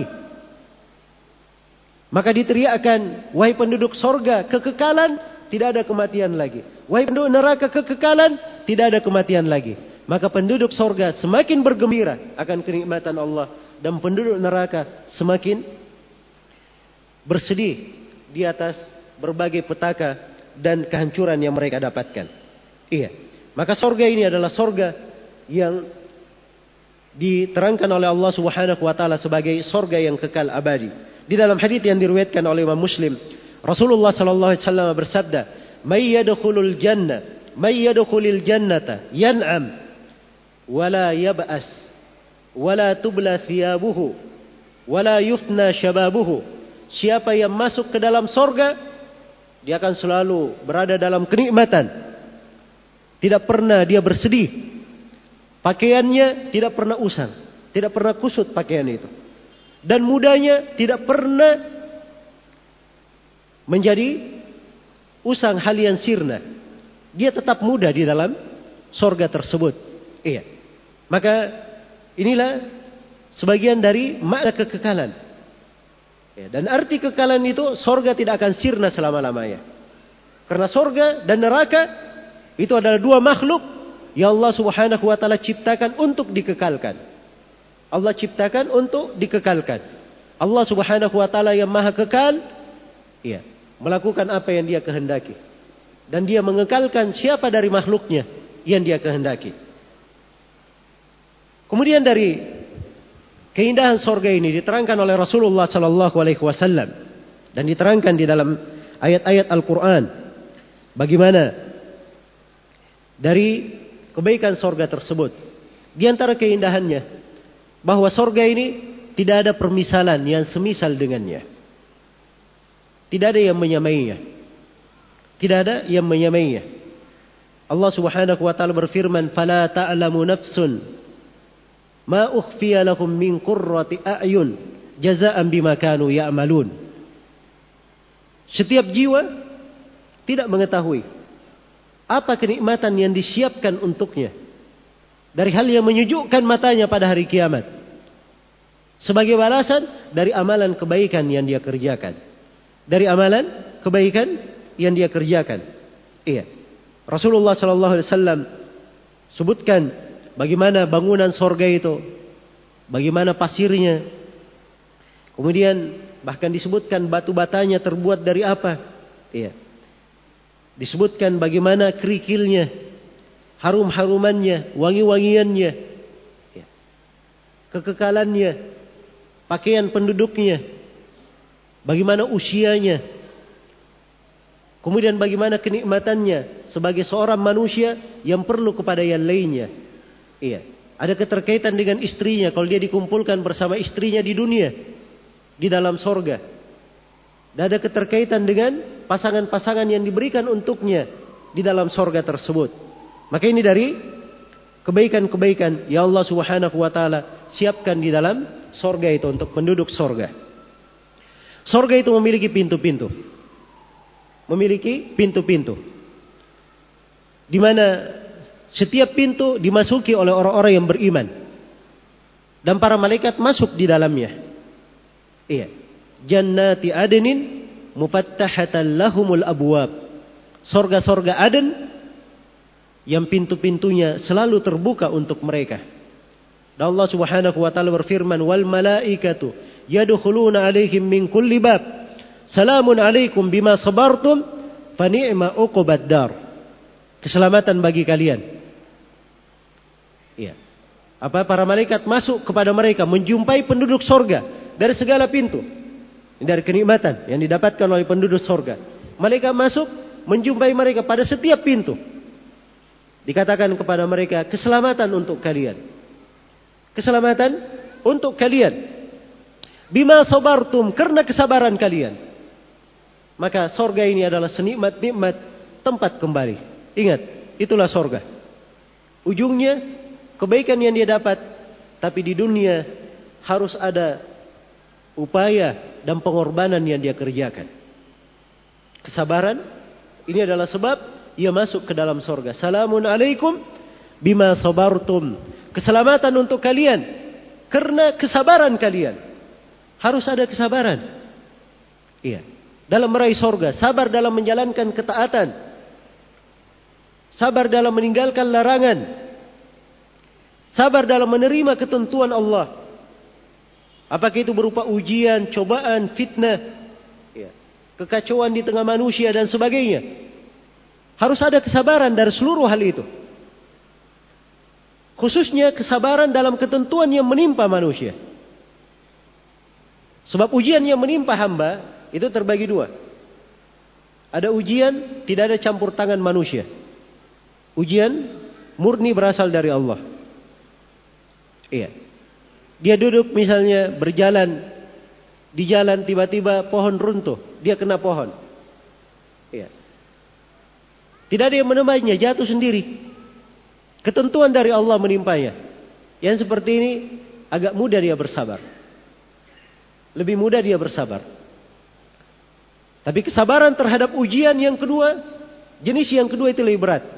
Maka diteriakkan, wahai penduduk sorga, kekekalan, tidak ada kematian lagi. Wahai penduduk neraka, kekekalan, tidak ada kematian lagi. Maka penduduk sorga semakin bergembira akan kenikmatan Allah. Dan penduduk neraka semakin bersedih di atas berbagai petaka dan kehancuran yang mereka dapatkan. Iya. Maka sorga ini adalah sorga yang diterangkan oleh Allah Subhanahu wa taala sebagai sorga yang kekal abadi. Di dalam hadits yang diriwayatkan oleh Imam Muslim, Rasulullah sallallahu alaihi wasallam bersabda, "May yadkhulul jannah, may yadkhulil jannata yan'am wa la yab'as wa la tubla thiyabuhu wa la yufna shababuhu." Siapa yang masuk ke dalam sorga, dia akan selalu berada dalam kenikmatan. Tidak pernah dia bersedih. Pakaiannya tidak pernah usang, tidak pernah kusut pakaian itu. Dan mudanya tidak pernah menjadi usang halian sirna. Dia tetap muda di dalam sorga tersebut. Iya. Maka inilah sebagian dari makna kekekalan. Ya, dan arti kekekalan itu, sorga tidak akan sirna selama-lamanya. Karena sorga dan neraka itu adalah dua makhluk yang Allah Subhanahu wa taala ciptakan untuk dikekalkan. Allah ciptakan untuk dikekalkan. Allah Subhanahu wa taala yang maha kekal, ya, melakukan apa yang dia kehendaki. Dan dia mengekalkan siapa dari makhluknya yang dia kehendaki. Kemudian dari keindahan sorga ini diterangkan oleh Rasulullah sallallahu alaihi wasallam dan diterangkan di dalam ayat-ayat Al-Qur'an bagaimana dari kebaikan sorga tersebut. Di antara keindahannya bahwa sorga ini tidak ada permisalan yang semisal dengannya. Tidak ada yang menyamainya. Tidak ada yang menyamainya. Allah Subhanahu wa taala berfirman, "Fala ta'lamu nafsun ma ukhfiya lahum min qurrati a'yun jazaa'an bima kanu ya'malun." Setiap jiwa tidak mengetahui apa kenikmatan yang disiapkan untuknya dari hal yang menyejukkan matanya pada hari kiamat. Sebagai balasan dari amalan kebaikan yang dia kerjakan. Dari amalan kebaikan yang dia kerjakan. Iya. Rasulullah sallallahu alaihi wasallam sebutkan bagaimana bangunan sorga itu, bagaimana pasirnya. Kemudian bahkan disebutkan batu batanya terbuat dari apa. Iya. Disebutkan bagaimana kerikilnya, harum-harumannya, wangi-wangiannya, iya. Kekekalannya, pakaian penduduknya, bagaimana usianya, kemudian bagaimana kenikmatannya sebagai seorang manusia yang perlu kepada yang lainnya. Iya. Ada keterkaitan dengan istrinya kalau dia dikumpulkan bersama istrinya di dunia, di dalam sorga. Dan ada keterkaitan dengan pasangan-pasangan yang diberikan untuknya di dalam sorga tersebut. Maka ini dari kebaikan-kebaikan yang Allah Subhanahu wa taala siapkan di dalam sorga itu untuk penduduk sorga. Sorga itu memiliki pintu-pintu. Memiliki pintu-pintu. Di mana setiap pintu dimasuki oleh orang-orang yang beriman. Dan para malaikat masuk di dalamnya. Iya. Jannati adnin mufattahatan lahumul abwab. Sorga-sorga Aden yang pintu-pintunya selalu terbuka untuk mereka. Dan Allah Subhanahu wa taala berfirman, "Wal malaikatu yadkhuluna 'alaihim min kulli bab. Salamun 'alaikum bima sabartum, fa ni'ma uqbad dar." Keselamatan bagi kalian. Iya. Apa para malaikat masuk kepada mereka menjumpai penduduk sorga dari segala pintu. Dari kenikmatan yang didapatkan oleh penduduk sorga. Malaikat masuk menjumpai mereka pada setiap pintu. Dikatakan kepada mereka, keselamatan untuk kalian. Keselamatan untuk kalian. Bima sabartum, karena kesabaran kalian. Maka sorga ini adalah senikmat-nikmat tempat kembali. Ingat, itulah sorga. Ujungnya kebaikan yang dia dapat. Tapi di dunia harus ada upaya dan pengorbanan yang dia kerjakan. Kesabaran ini adalah sebab ia masuk ke dalam sorga. Salamun alaikum bima sabartum. Keselamatan untuk kalian karena kesabaran kalian. Harus ada kesabaran. Iya. Dalam meraih sorga, sabar dalam menjalankan ketaatan, sabar dalam meninggalkan larangan, sabar dalam menerima ketentuan Allah. Apakah itu berupa ujian, cobaan, fitnah, ya, kekacauan di tengah manusia dan sebagainya. Harus ada kesabaran dari seluruh hal itu. Khususnya kesabaran dalam ketentuan yang menimpa manusia. Sebab ujian yang menimpa hamba itu terbagi dua. Ada ujian tidak ada campur tangan manusia. Ujian murni berasal dari Allah. Iya. Dia duduk misalnya berjalan di jalan tiba-tiba pohon runtuh, dia kena pohon. Ya. Tidak ada yang menemaninya, jatuh sendiri. Ketentuan dari Allah menimpanya. Yang seperti ini agak mudah dia bersabar. Lebih mudah dia bersabar. Tapi kesabaran terhadap ujian yang kedua, jenis yang kedua itu lebih berat.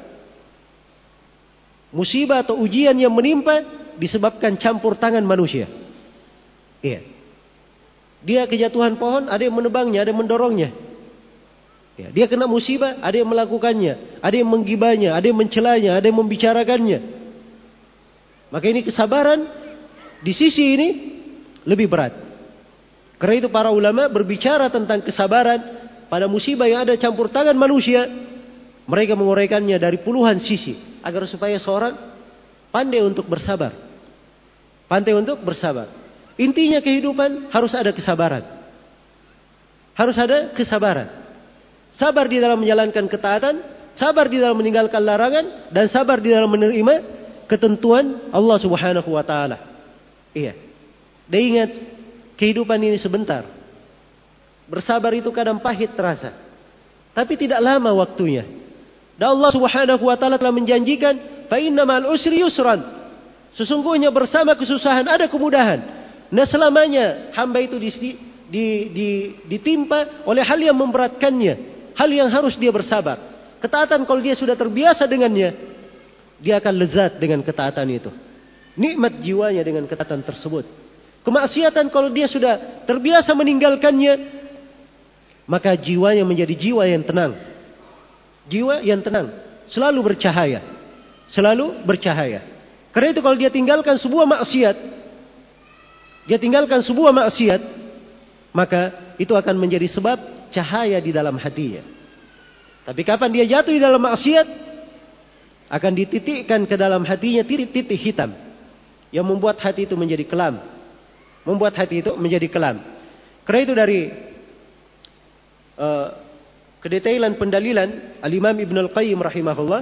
Musibah atau ujian yang menimpa disebabkan campur tangan manusia. Iya. Dia kejatuhan pohon, ada yang menebangnya, ada yang mendorongnya. Ya, dia kena musibah, ada yang melakukannya, ada yang menggibahnya, ada yang mencelanya, ada yang membicarakannya. Maka ini kesabaran di sisi ini lebih berat. Karena itu para ulama berbicara tentang kesabaran pada musibah yang ada campur tangan manusia. Mereka menguraikannya dari puluhan sisi agar supaya seorang pandai untuk bersabar. Pandai untuk bersabar. Intinya kehidupan harus ada kesabaran. Harus ada kesabaran. Sabar di dalam menjalankan ketaatan, sabar di dalam meninggalkan larangan, dan sabar di dalam menerima ketentuan Allah Subhanahu wa taala. Iya. Dan ingat, kehidupan ini sebentar. Bersabar itu kadang pahit terasa. Tapi tidak lama waktunya. Dan Allah Subhanahu wa taala telah menjanjikan, fa inna ma'al usri yusran. Sesungguhnya bersama kesusahan ada kemudahan. Nah, selamanya hamba itu di, di, di, ditimpa oleh hal yang memberatkannya, hal yang harus dia bersabar. Ketaatan kalau dia sudah terbiasa dengannya, dia akan lezat dengan ketaatan itu. Nikmat jiwanya dengan ketaatan tersebut. Kemaksiatan kalau dia sudah terbiasa meninggalkannya, maka jiwanya menjadi jiwa yang tenang. Jiwa yang tenang, selalu bercahaya. Selalu bercahaya. Karena itu kalau dia tinggalkan sebuah maksiat, dia tinggalkan sebuah maksiat, maka itu akan menjadi sebab cahaya di dalam hatinya. Tapi kapan dia jatuh di dalam maksiat, akan dititikkan ke dalam hatinya titik-titik hitam yang membuat hati itu menjadi kelam. Membuat hati itu menjadi kelam. Karena itu dari uh, kedetailan pendalilan Al-Imam Ibn Al-Qayyim rahimahullah,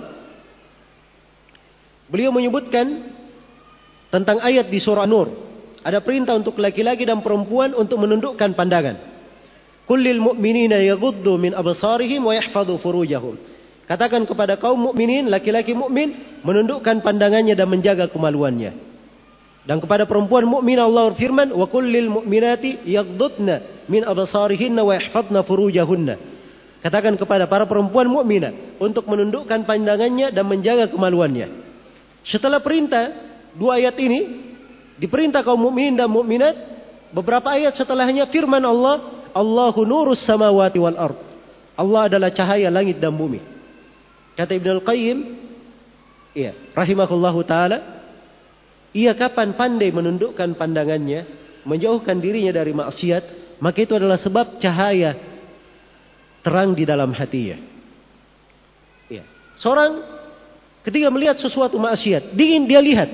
beliau menyebutkan tentang ayat di surah Nur. Ada perintah untuk laki-laki dan perempuan untuk menundukkan pandangan. Kullil mu'minina yaghuddu min absarihim wa yahfadhu furujahum. Katakan kepada kaum mukminin, laki-laki mukmin menundukkan pandangannya dan menjaga kemaluannya. Dan kepada perempuan mukmin Allah berfirman, wa kullil mu'minati yaghdudna min absarihinna wa yahfadna furujahunna. Katakan kepada para perempuan mukminah untuk menundukkan pandangannya dan menjaga kemaluannya. Setelah perintah dua ayat ini, diperintah kaum mukminin dan mukminat, beberapa ayat setelahnya firman Allah, Allahu nurus samawati wal ard. Allah adalah cahaya langit dan bumi. Kata Ibnu Al-Qayyim, iya, rahimahullahu taala, ia kapan pandai menundukkan pandangannya, menjauhkan dirinya dari maksiat, maka itu adalah sebab cahaya terang di dalam hatinya. Iya. Seorang ketika melihat sesuatu maksiat, dingin dia lihat,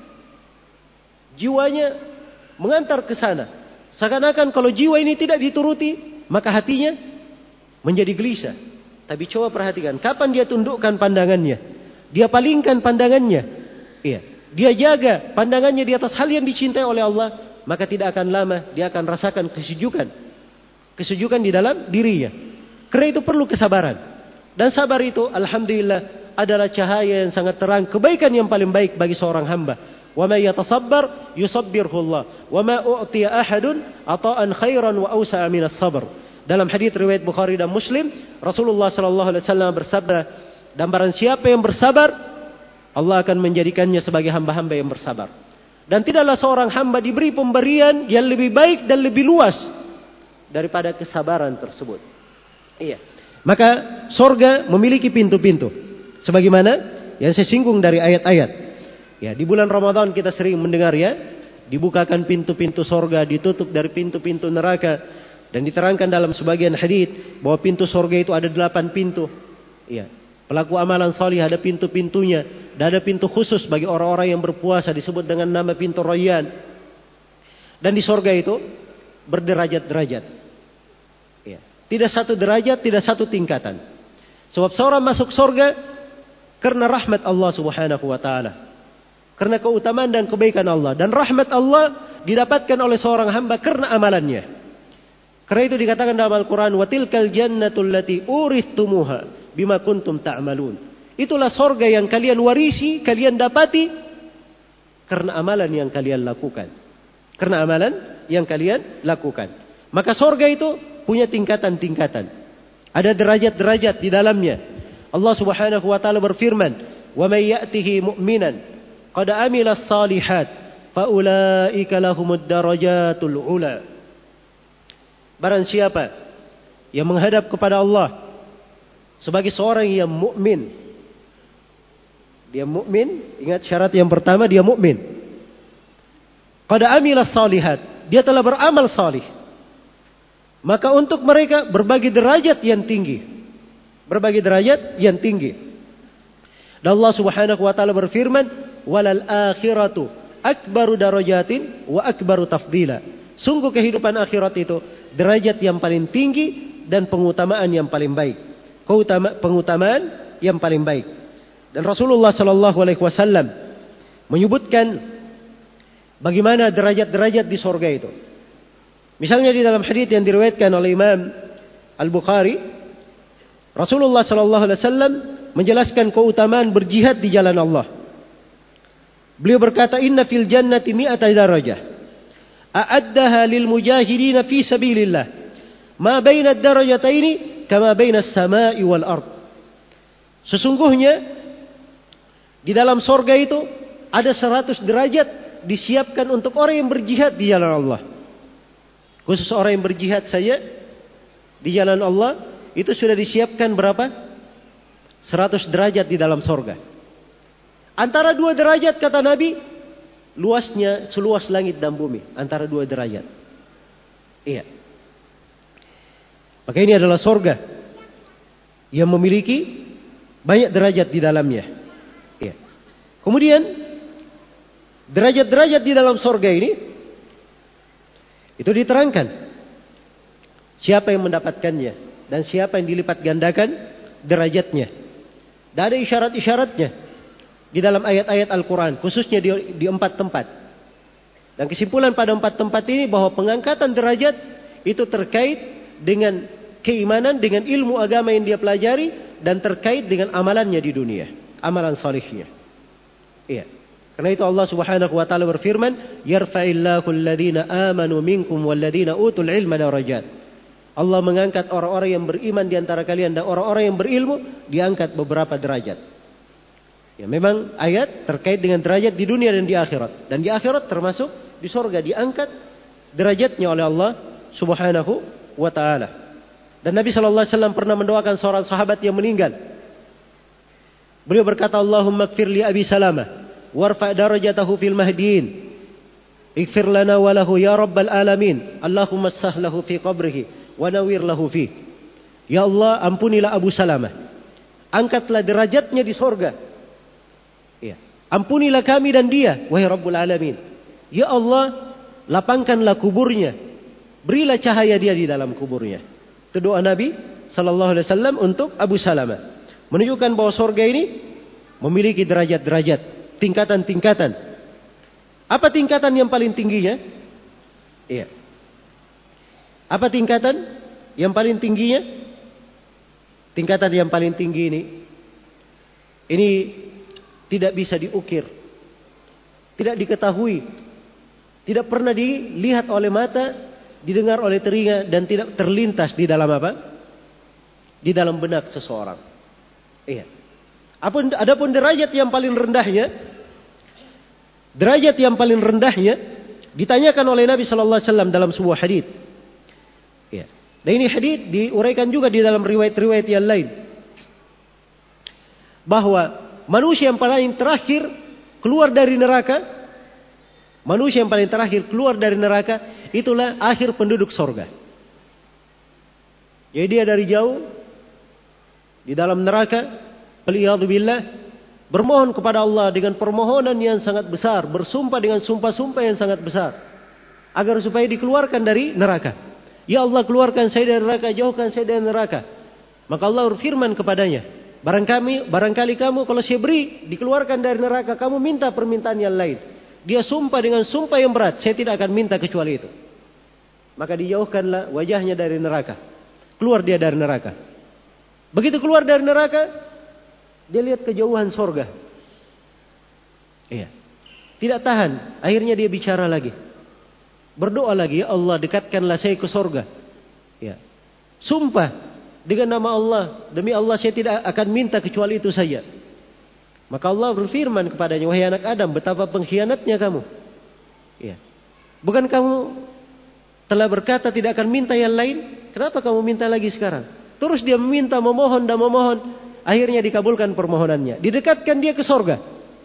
jiwanya mengantar ke sana. Seakan-akan kalau jiwa ini tidak dituruti, maka hatinya menjadi gelisah. Tapi coba perhatikan, kapan dia tundukkan pandangannya, dia palingkan pandangannya, iya, dia jaga pandangannya di atas hal yang dicintai oleh Allah, maka tidak akan lama dia akan rasakan kesejukan, kesejukan di dalam dirinya. Karena itu perlu kesabaran. Dan sabar itu, alhamdulillah, adalah cahaya yang sangat terang, kebaikan yang paling baik bagi seorang hamba. Wa may yatasabbar yusabbirhu Allah. Wa ma u'tiya ahadun ata'an khairan wa awsa'a minas sabr. Dalam hadis riwayat Bukhari dan Muslim, Rasulullah sallallahu alaihi wasallam bersabda, dan barang siapa yang bersabar, Allah akan menjadikannya sebagai hamba-hamba yang bersabar. Dan tidaklah seorang hamba diberi pemberian yang lebih baik dan lebih luas daripada kesabaran tersebut. Iya. Maka surga memiliki pintu-pintu, sebagaimana yang saya singgung dari ayat-ayat. Ya, di bulan Ramadan kita sering mendengar ya, dibukakan pintu-pintu sorga, ditutup dari pintu-pintu neraka, dan diterangkan dalam sebagian hadits bahwa pintu sorga itu ada delapan pintu. Ya, pelaku amalan salih ada pintu-pintunya, dan ada pintu khusus bagi orang-orang yang berpuasa disebut dengan nama pintu Rayyan. Dan di sorga itu berderajat-derajat. Ya, tidak satu derajat, tidak satu tingkatan. Sebab seorang masuk sorga karena rahmat Allah Subhanahu wa taala. Karena keutamaan dan kebaikan Allah. Dan rahmat Allah didapatkan oleh seorang hamba karena amalannya. Karena itu dikatakan dalam Al-Quran, وَتِلْكَ الْجَنَّةُ الَّتِي أُورِثْتُمُوهَا بِمَا كُنْتُمْ تَعْمَلُونَ. Itulah sorga yang kalian warisi, kalian dapati karena amalan yang kalian lakukan. Karena amalan yang kalian lakukan. Maka sorga itu punya tingkatan-tingkatan. Ada derajat-derajat di dalamnya. Allah Subhanahu wa taala berfirman, وَمَنْ يَأْتِهِ مُؤْمِنًا qad amilas salihat faulaika lahumud darajatul ula. Barang siapa yang menghadap kepada Allah sebagai seorang yang mukmin, dia mukmin, ingat syarat yang pertama dia mukmin. Qad amilas salihat, dia telah beramal salih. Maka untuk mereka berbagi derajat yang tinggi. Berbagi derajat yang tinggi. Dan Allah Subhanahu wa taala berfirman, walal akhiratu akbaru darajatin wa akbaru tafdila. Sungguh kehidupan akhirat itu derajat yang paling tinggi dan pengutamaan yang paling baik. Keutama, pengutamaan yang paling baik. Dan Rasulullah sallallahu alaihi wasallam menyebutkan bagaimana derajat-derajat di surga itu. Misalnya di dalam hadis yang diriwayatkan oleh Imam Al-Bukhari, Rasulullah sallallahu alaihi wasallam menjelaskan keutamaan berjihad di jalan Allah. Beliau berkata, inna fil jannati mi'ata darajah a'addaha lil mujahidin fi sabilillah ma baina ad-darajataini kama baina as-sama'i wal ard. Sesungguhnya di dalam sorga itu ada seratus derajat disiapkan untuk orang yang berjihad di jalan Allah. Khusus orang yang berjihad saja di jalan Allah itu sudah disiapkan berapa? seratus derajat di dalam sorga. Antara dua derajat kata Nabi, luasnya seluas langit dan bumi. Antara dua derajat. Iya. Maka ini adalah sorga yang memiliki banyak derajat di dalamnya. Iya. Kemudian derajat-derajat di dalam sorga ini itu diterangkan siapa yang mendapatkannya dan siapa yang dilipat gandakan derajatnya. Dan ada isyarat-isyaratnya di dalam ayat-ayat Al-Quran, khususnya di, di empat tempat. Dan kesimpulan pada empat tempat ini bahwa pengangkatan derajat itu terkait dengan keimanan, dengan ilmu agama yang dia pelajari, dan terkait dengan amalannya di dunia, amalan salihnya. Iya. Karena itu Allah Subhanahu wa taala berfirman, "Yarfa'illahu alladhina amanu minkum walladhina utul ilma darajat." Allah mengangkat orang-orang yang beriman di antara kalian dan orang-orang yang berilmu, diangkat beberapa derajat. Ya, memang ayat terkait dengan derajat di dunia dan di akhirat. Dan di akhirat termasuk di surga diangkat derajatnya oleh Allah Subhanahu wa taala. Dan Nabi sallallahu alaihi wasallam pernah mendoakan seorang sahabat yang meninggal. Beliau berkata, "Allahumma ighfir li Abi Salamah warfa' darajatahu fil mahdiin. Ighfir lana wa lahu ya rabbal alamin. Allahumma sahlahu fi qabrihi wa nawwir lahu fi." Ya Allah, ampunilah Abu Salamah. Angkatlah derajatnya di sorga. Ya. Ampunilah kami dan dia, wahai Rabbul Alamin. Ya Allah, lapangkanlah kuburnya. Berilah cahaya dia di dalam kuburnya. Itu doa Nabi sallallahu alaihi wasallam untuk Abu Salamah. Menunjukkan bahwa sorga ini memiliki derajat-derajat, tingkatan-tingkatan. Apa tingkatan yang paling tingginya? Iya. Apa tingkatan yang paling tingginya? Tingkatan yang paling tinggi ini, ini tidak bisa diukir, tidak diketahui, tidak pernah dilihat oleh mata, didengar oleh telinga, dan tidak terlintas di dalam apa? Di dalam benak seseorang. Iya. Adapun derajat yang paling rendahnya, derajat yang paling rendahnya ditanyakan oleh Nabi Sallallahu Alaihi Wasallam dalam sebuah hadits. Ya. Dan ini hadits diuraikan juga di dalam riwayat-riwayat yang lain, bahwa manusia yang paling terakhir keluar dari neraka, manusia yang paling terakhir keluar dari neraka, itulah akhir penduduk sorga. Jadi dia dari jauh di dalam neraka, waliyadzubillah, bermohon kepada Allah dengan permohonan yang sangat besar, bersumpah dengan sumpah-sumpah yang sangat besar, agar supaya dikeluarkan dari neraka. Ya Allah, keluarkan saya dari neraka, jauhkan saya dari neraka. Maka Allah berfirman kepadanya, barangkali, barangkali kamu kalau saya beri dikeluarkan dari neraka, kamu minta permintaan yang lain. Dia sumpah dengan sumpah yang berat, saya tidak akan minta kecuali itu. Maka dijauhkanlah wajahnya dari neraka. Keluar dia dari neraka. Begitu keluar dari neraka, dia lihat kejauhan sorga. Iya. Tidak tahan. Akhirnya dia bicara lagi. Berdoa lagi, ya Allah, dekatkanlah saya ke sorga. Ya. Sumpah dengan nama Allah, demi Allah saya tidak akan minta kecuali itu saja. Maka Allah berfirman kepadanya, wahai anak Adam, betapa pengkhianatnya kamu. Ya. Bukan kamu telah berkata tidak akan minta yang lain? Kenapa kamu minta lagi sekarang? Terus dia meminta, memohon dan memohon. Akhirnya dikabulkan permohonannya. Didekatkan dia ke sorga.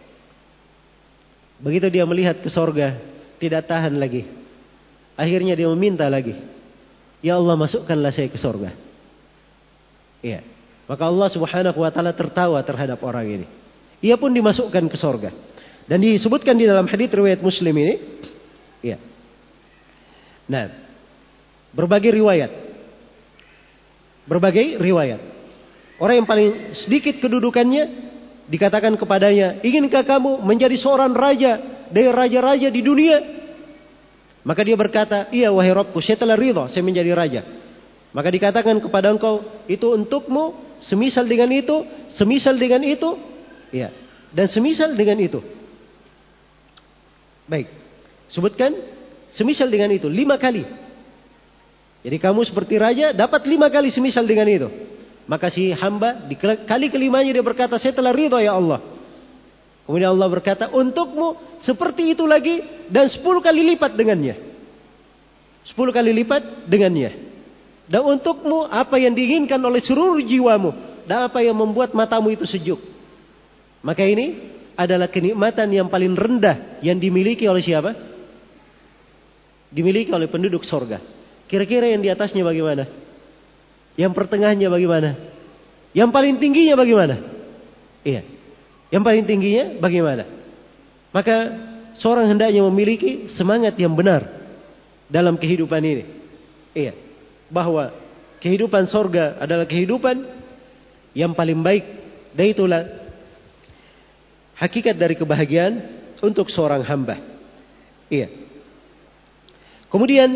Begitu dia melihat ke sorga, tidak tahan lagi. Akhirnya dia meminta lagi. Ya Allah, masukkanlah saya ke sorga. Iya. Maka Allah Subhanahu wa taala tertawa terhadap orang ini. Ia pun dimasukkan ke sorga. Dan disebutkan di dalam hadits riwayat Muslim ini. Iya. Nah, berbagai riwayat. Berbagai riwayat. Orang yang paling sedikit kedudukannya dikatakan kepadanya, inginkah kamu menjadi seorang raja dari raja-raja di dunia? Maka dia berkata, iya wahai Rabbku, saya telah ridha, saya menjadi raja. Maka dikatakan kepada engkau, itu untukmu, semisal dengan itu, semisal dengan itu, ya, dan semisal dengan itu. Baik, sebutkan semisal dengan itu lima kali. Jadi kamu seperti raja, dapat lima kali semisal dengan itu. Maka si hamba di kali kelimanya dia berkata, saya telah ridha ya Allah. Kemudian Allah berkata, untukmu seperti itu lagi dan sepuluh kali lipat dengannya. Sepuluh kali lipat dengannya. Dan untukmu apa yang diinginkan oleh seluruh jiwamu. Dan apa yang membuat matamu itu sejuk. Maka ini adalah kenikmatan yang paling rendah yang dimiliki oleh siapa? Dimiliki oleh penduduk sorga. Kira-kira yang di atasnya bagaimana? Yang pertengahnya bagaimana? Yang paling tingginya bagaimana? Iya. Yang paling tingginya bagaimana? Maka seorang hendaknya memiliki semangat yang benar dalam kehidupan ini. Iya. Bahwa kehidupan sorga adalah kehidupan yang paling baik. Dan itulah hakikat dari kebahagiaan untuk seorang hamba. Iya. Kemudian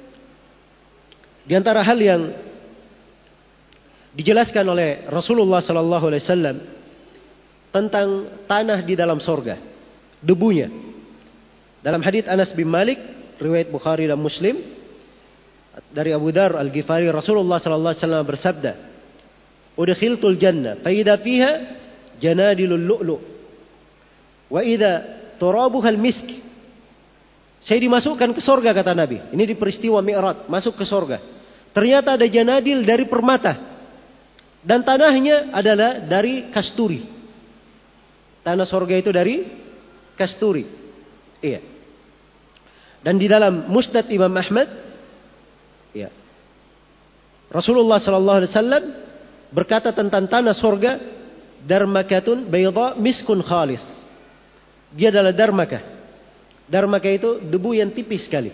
di antara hal yang dijelaskan oleh Rasulullah sallallahu alaihi wasallam tentang tanah di dalam sorga, debunya. Dalam hadits Anas bin Malik, riwayat Bukhari dan Muslim, dari Abu Dar Al-Ghifari, Rasulullah sallallahu alaihi wasallam bersabda, "Udkhiltul jannah, fa idza fiha janadilul lu'lu', wa idza turabuha al-misk." Saya dimasukkan ke sorga, kata Nabi. Ini di peristiwa Mi'raj, masuk ke sorga. Ternyata ada janadil dari permata. Dan tanahnya adalah dari kasturi. Tanah sorga itu dari kasturi. Iya. Dan di dalam Musnad Imam Ahmad, iya, Rasulullah sallallahu alaihi wasallam berkata tentang tanah sorga, darmakatun bayda miskun khalis. Dia adalah darmaka. Darmaka itu debu yang tipis sekali.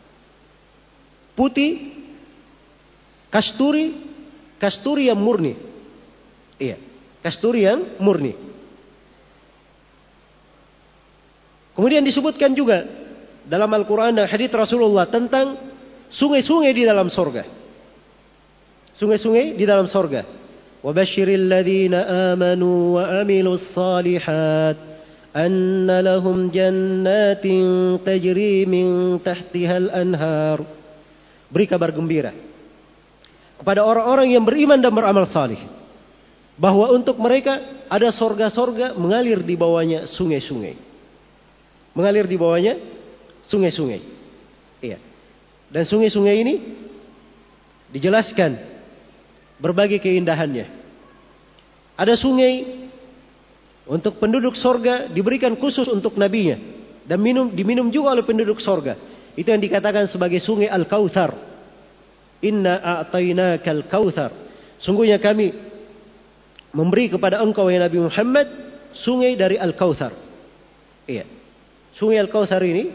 Putih, kasturi, kasturi yang murni. Iya, kasturi yang murni. Kemudian disebutkan juga dalam Al-Quran dan hadits Rasulullah tentang sungai-sungai di dalam sorga. Sungai-sungai di dalam sorga. وَبَشِّرِ الَّذِينَ آمَنُوا وَعَمِلُوا الصَّالِحَاتِ أَنَّ لَهُمْ جَنَّاتٍ تَجْرِي مِنْ تَحْتِهَا الْأَنْهَارُ. Beri kabar gembira kepada orang-orang yang beriman dan beramal salih, bahwa untuk mereka ada sorga-sorga mengalir di bawahnya sungai-sungai. Mengalir di bawahnya sungai-sungai. Iya. Dan sungai-sungai ini dijelaskan berbagai keindahannya. Ada sungai untuk penduduk sorga diberikan khusus untuk nabinya. Dan minum, diminum juga oleh penduduk sorga. Itu yang dikatakan sebagai sungai Al-Kautsar. Inna a'tainaka al-kautsar. Sungguhnya kami memberi kepada engkau ya Nabi Muhammad sungai dari Al-Kautsar. Iya. Sungai Al-Kautsar ini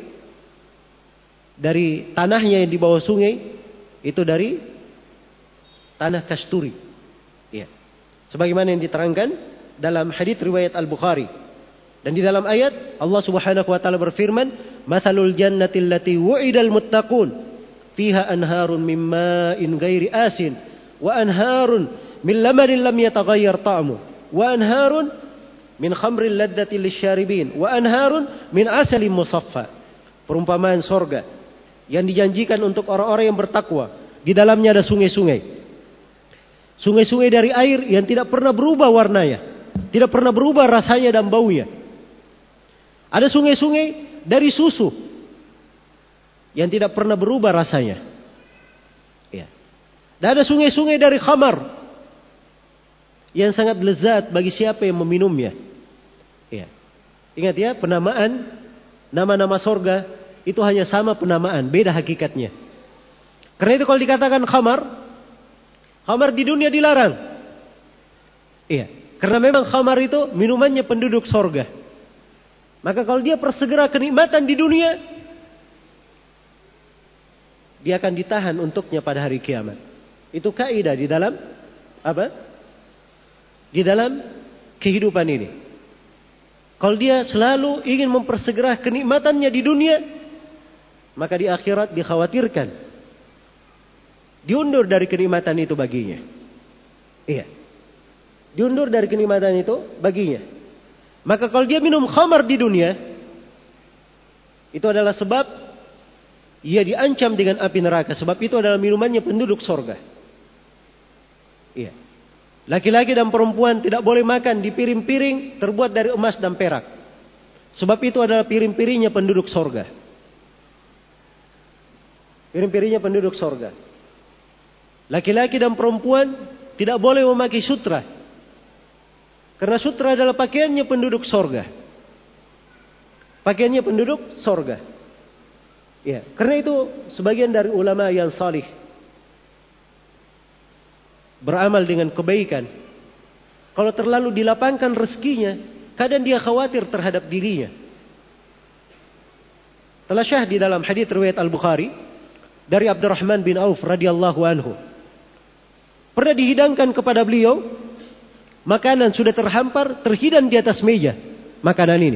dari tanahnya yang di bawah sungai itu dari tanah kasturi. Iya. Sebagaimana yang diterangkan dalam hadits riwayat Al-Bukhari. Dan di dalam ayat Allah Subhanahu wa taala berfirman, "Matsalul jannati allati wu'idal muttaqun fiha anharun min ma'in ghairi asin wa anharun min lamarin lam yataghayyar ta'mu wa anharun min khamrin ladzatin lisyaribin wa anharun min asalin musaffa." Perumpamaan sorga yang dijanjikan untuk orang-orang yang bertakwa. Di dalamnya ada sungai-sungai. Sungai-sungai dari air yang tidak pernah berubah warnanya, tidak pernah berubah rasanya dan baunya. Ada sungai-sungai dari susu yang tidak pernah berubah rasanya. Ya. Dan ada sungai-sungai dari khamar yang sangat lezat bagi siapa yang meminumnya. Ya. Ingat ya, penamaan nama-nama sorga itu hanya sama penamaan, beda hakikatnya. Karena itu kalau dikatakan khamar, khamar di dunia dilarang. Iya, karena memang khamar itu minumannya penduduk sorga. Maka kalau dia persegera kenikmatan di dunia, dia akan ditahan untuknya pada hari kiamat. Itu kaidah di dalam apa? Di dalam kehidupan ini. Kalau dia selalu ingin mempersegera kenikmatannya di dunia, maka di akhirat dikhawatirkan diundur dari kenikmatan itu baginya. Iya. Diundur dari kenikmatan itu baginya. Maka kalau dia minum khamar di dunia, itu adalah sebab ia diancam dengan api neraka. Sebab itu adalah minumannya penduduk sorga. Iya. Laki-laki dan perempuan tidak boleh makan di piring-piring terbuat dari emas dan perak. Sebab itu adalah piring-piringnya penduduk sorga. Piring-piringnya penduduk sorga. Laki-laki dan perempuan tidak boleh memakai sutra. Karena sutra adalah pakaiannya penduduk sorga. Pakaiannya penduduk sorga. Ya, karena itu sebagian dari ulama yang salih beramal dengan kebaikan. Kalau terlalu dilapangkan rezekinya, kadang dia khawatir terhadap dirinya. Telah syah di dalam hadits riwayat Al-Bukhari dari Abdurrahman bin Auf radhiyallahu anhu. Pernah dihidangkan kepada beliau makanan sudah terhampar, terhidang di atas meja makanan ini.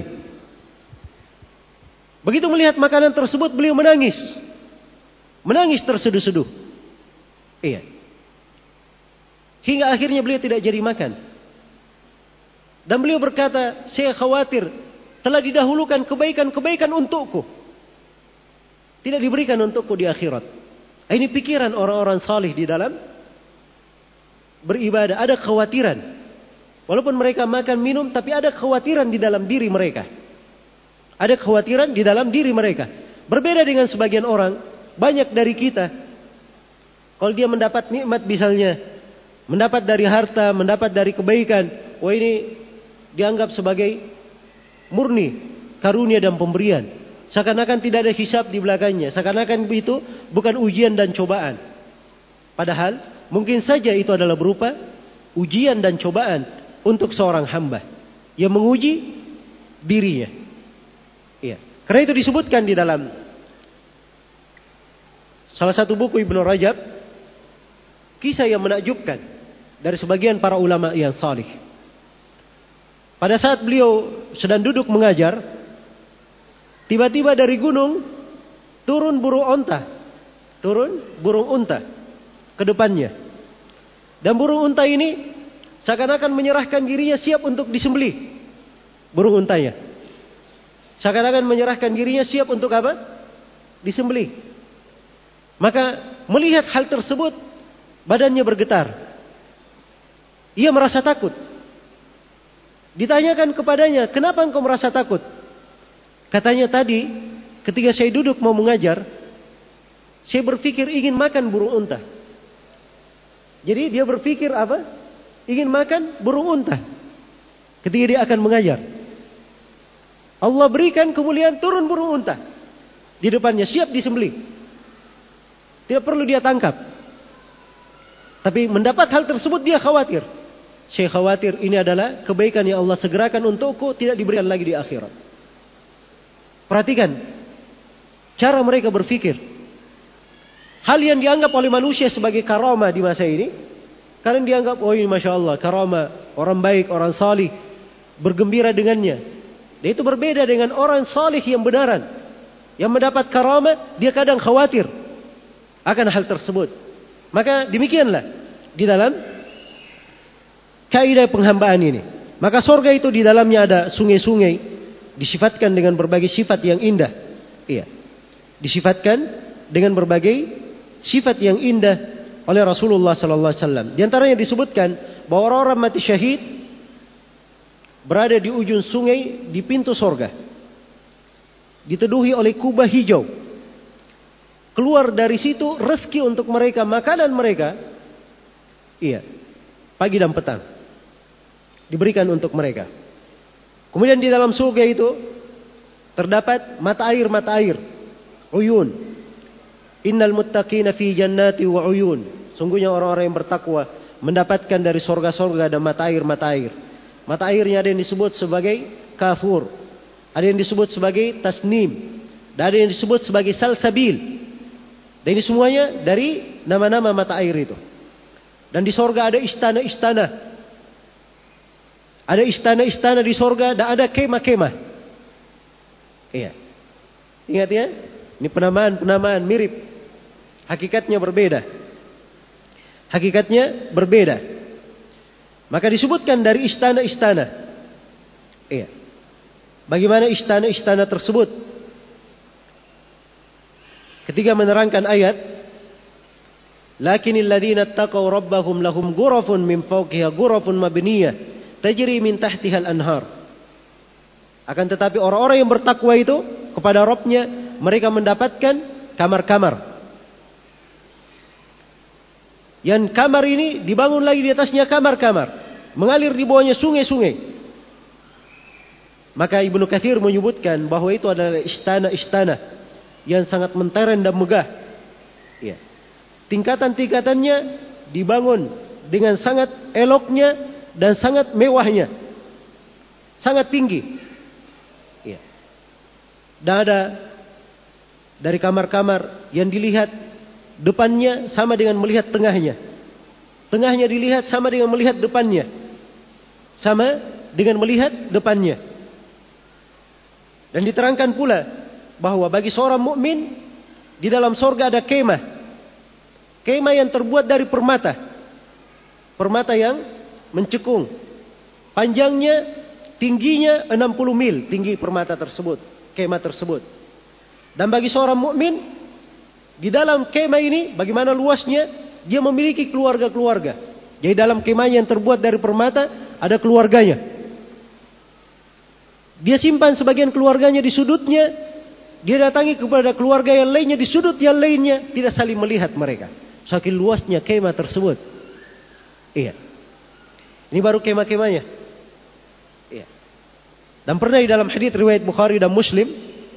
Begitu melihat makanan tersebut beliau menangis. Menangis terseduh-seduh. Iya. Hingga akhirnya beliau tidak jadi makan. Dan beliau berkata, saya khawatir telah didahulukan kebaikan-kebaikan untukku. Tidak diberikan untukku di akhirat. Ini pikiran orang-orang salih di dalam beribadah. Ada kekhawatiran. Walaupun mereka makan minum, tapi ada kekhawatiran di dalam diri mereka. Ada kekhawatiran di dalam diri mereka. Berbeda dengan sebagian orang, banyak dari kita, kalau dia mendapat nikmat misalnya, mendapat dari harta, mendapat dari kebaikan, wah ini dianggap sebagai murni karunia dan pemberian. Seakan-akan tidak ada hisab di belakangnya. Seakan-akan itu bukan ujian dan cobaan. Padahal mungkin saja itu adalah berupa ujian dan cobaan untuk seorang hamba yang menguji dirinya. Iya. Karena itu disebutkan di dalam salah satu buku Ibnu Rajab, kisah yang menakjubkan dari sebagian para ulama yang salih. Pada saat beliau sedang duduk mengajar, tiba-tiba dari gunung turun burung unta, turun burung unta ke depannya. Dan burung unta ini seakan-akan menyerahkan dirinya siap untuk disembelih. Burung untanya seakan-akan menyerahkan dirinya siap untuk apa? Disembelih. Maka melihat hal tersebut, badannya bergetar. Ia merasa takut. Ditanyakan kepadanya, kenapa engkau merasa takut? Katanya tadi, ketika saya duduk mau mengajar, saya berpikir ingin makan burung unta. Jadi dia berpikir apa? Ingin makan burung unta. Ketika dia akan mengajar, Allah berikan kemuliaan turun burung unta di depannya, siap disembelih. Tidak perlu dia tangkap. Tapi mendapat hal tersebut dia khawatir. Saya khawatir ini adalah kebaikan yang Allah segerakan untukku, tidak diberikan lagi di akhirat. Perhatikan cara mereka berpikir. Hal yang dianggap oleh manusia sebagai karamah di masa ini, kalian dianggap, oh ini Masya Allah, karamah, orang baik, orang salih, bergembira dengannya. Dan itu berbeda dengan orang salih yang benaran. Yang mendapat karamah, dia kadang khawatir akan hal tersebut. Maka demikianlah di dalam kaidah penghambaan ini. Maka surga itu di dalamnya ada sungai-sungai, disifatkan dengan berbagai sifat yang indah. Iya. Disifatkan dengan berbagai sifat yang indah oleh Rasulullah sallallahu alaihi wasallam. Di antaranya disebutkan bahwa orang-orang mati syahid berada di ujung sungai di pintu surga, diteduhi oleh kubah hijau. Keluar dari situ rezeki untuk mereka, makanan mereka, iya, pagi dan petang diberikan untuk mereka. Kemudian di dalam surga itu terdapat mata air-mata air, uyun. Innal muttaqina fi jannati wa uyun. Sungguhnya orang-orang yang bertakwa mendapatkan dari surga-surga dan mata air-mata air. Mata airnya ada yang disebut sebagai kafur, ada yang disebut sebagai tasnim, dan ada yang disebut sebagai salsabil. Dan ini semuanya dari nama-nama mata air itu. Dan di sorga ada istana-istana, ada istana-istana di sorga, dan ada kemah-kemah. Iya, ingat ya, ini penamaan-penamaan mirip, hakikatnya berbeda. Hakikatnya berbeda. Maka disebutkan dari istana-istana. Iya. Bagaimana istana-istana tersebut? Ketika menerangkan ayat, Lakinil ladzina taqaw rabbahum lahum ghurafun min fawqiha ghurafun mabniyah tajri min tahtiha al-anhar. Akan tetapi orang-orang yang bertakwa itu kepada Rabb-nya, mereka mendapatkan kamar-kamar. Yang kamar ini dibangun lagi di atasnya kamar-kamar, mengalir di bawahnya sungai-sungai. Maka Ibnu Katsir menyebutkan bahwa itu adalah istana-istana yang sangat menteren dan megah. Ya. Tingkatan-tingkatannya dibangun dengan sangat eloknya dan sangat mewahnya. Sangat tinggi. Ya. Dan ada dari kamar-kamar yang dilihat depannya sama dengan melihat tengahnya. Tengahnya dilihat sama dengan melihat depannya. Sama dengan melihat depannya. Dan diterangkan pula bahwa bagi seorang mukmin di dalam sorga ada kemah. Kemah yang terbuat dari permata. Permata yang mencekung. Panjangnya, tingginya enam puluh mil tinggi permata tersebut, kemah tersebut. Dan bagi seorang mukmin di dalam kemah ini bagaimana luasnya, dia memiliki keluarga-keluarga. Jadi dalam kemah yang terbuat dari permata ada keluarganya. Dia simpan sebagian keluarganya di sudutnya. Dia datangi kepada keluarga yang lainnya di sudut yang lainnya. Tidak saling melihat mereka. Saking luasnya kemah tersebut. Iya. Ini baru kemah-kemahnya. Iya. Dan pernah di dalam hadits riwayat Bukhari dan Muslim,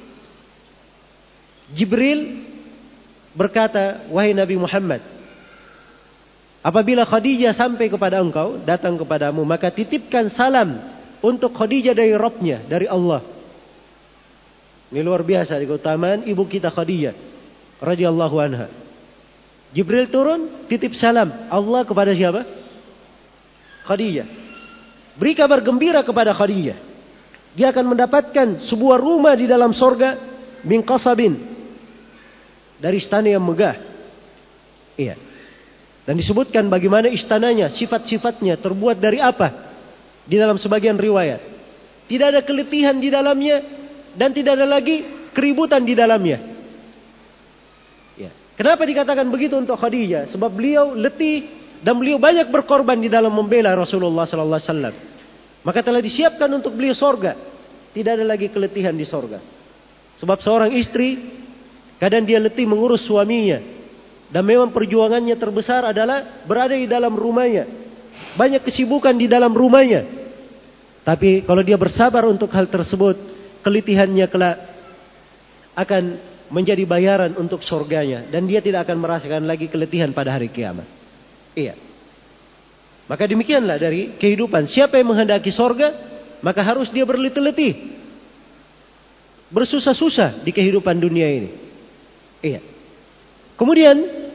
Jibril berkata, wahai Nabi Muhammad, apabila Khadijah sampai kepada engkau, datang kepadamu, maka titipkan salam untuk Khadijah dari Rabb-nya, dari Allah. Ini luar biasa di keutamaan ibu kita Khadijah radhiyallahu anha. Jibril turun, titip salam Allah kepada siapa? Khadijah. Beri kabar gembira kepada Khadijah. Dia akan mendapatkan sebuah rumah di dalam sorga min qasabin, dari istana yang megah. Iya. Dan disebutkan bagaimana istananya, sifat-sifatnya terbuat dari apa? Di dalam sebagian riwayat. Tidak ada keletihan di dalamnya. Dan tidak ada lagi keributan di dalamnya. Ya. Kenapa dikatakan begitu untuk Khadijah? Sebab beliau letih. Dan beliau banyak berkorban di dalam membela Rasulullah sallallahu alaihi wasallam. Maka telah disiapkan untuk beliau sorga. Tidak ada lagi keletihan di sorga. Sebab seorang istri, kadang dia letih mengurus suaminya. Dan memang perjuangannya terbesar adalah berada di dalam rumahnya. Banyak kesibukan di dalam rumahnya. Tapi kalau dia bersabar untuk hal tersebut, kelitihannya kelak akan menjadi bayaran untuk surganya. Dan dia tidak akan merasakan lagi keletihan pada hari kiamat. Iya. Maka demikianlah dari kehidupan. Siapa yang menghendaki surga, maka harus dia berletih-letih. Bersusah-susah di kehidupan dunia ini. Iya. Kemudian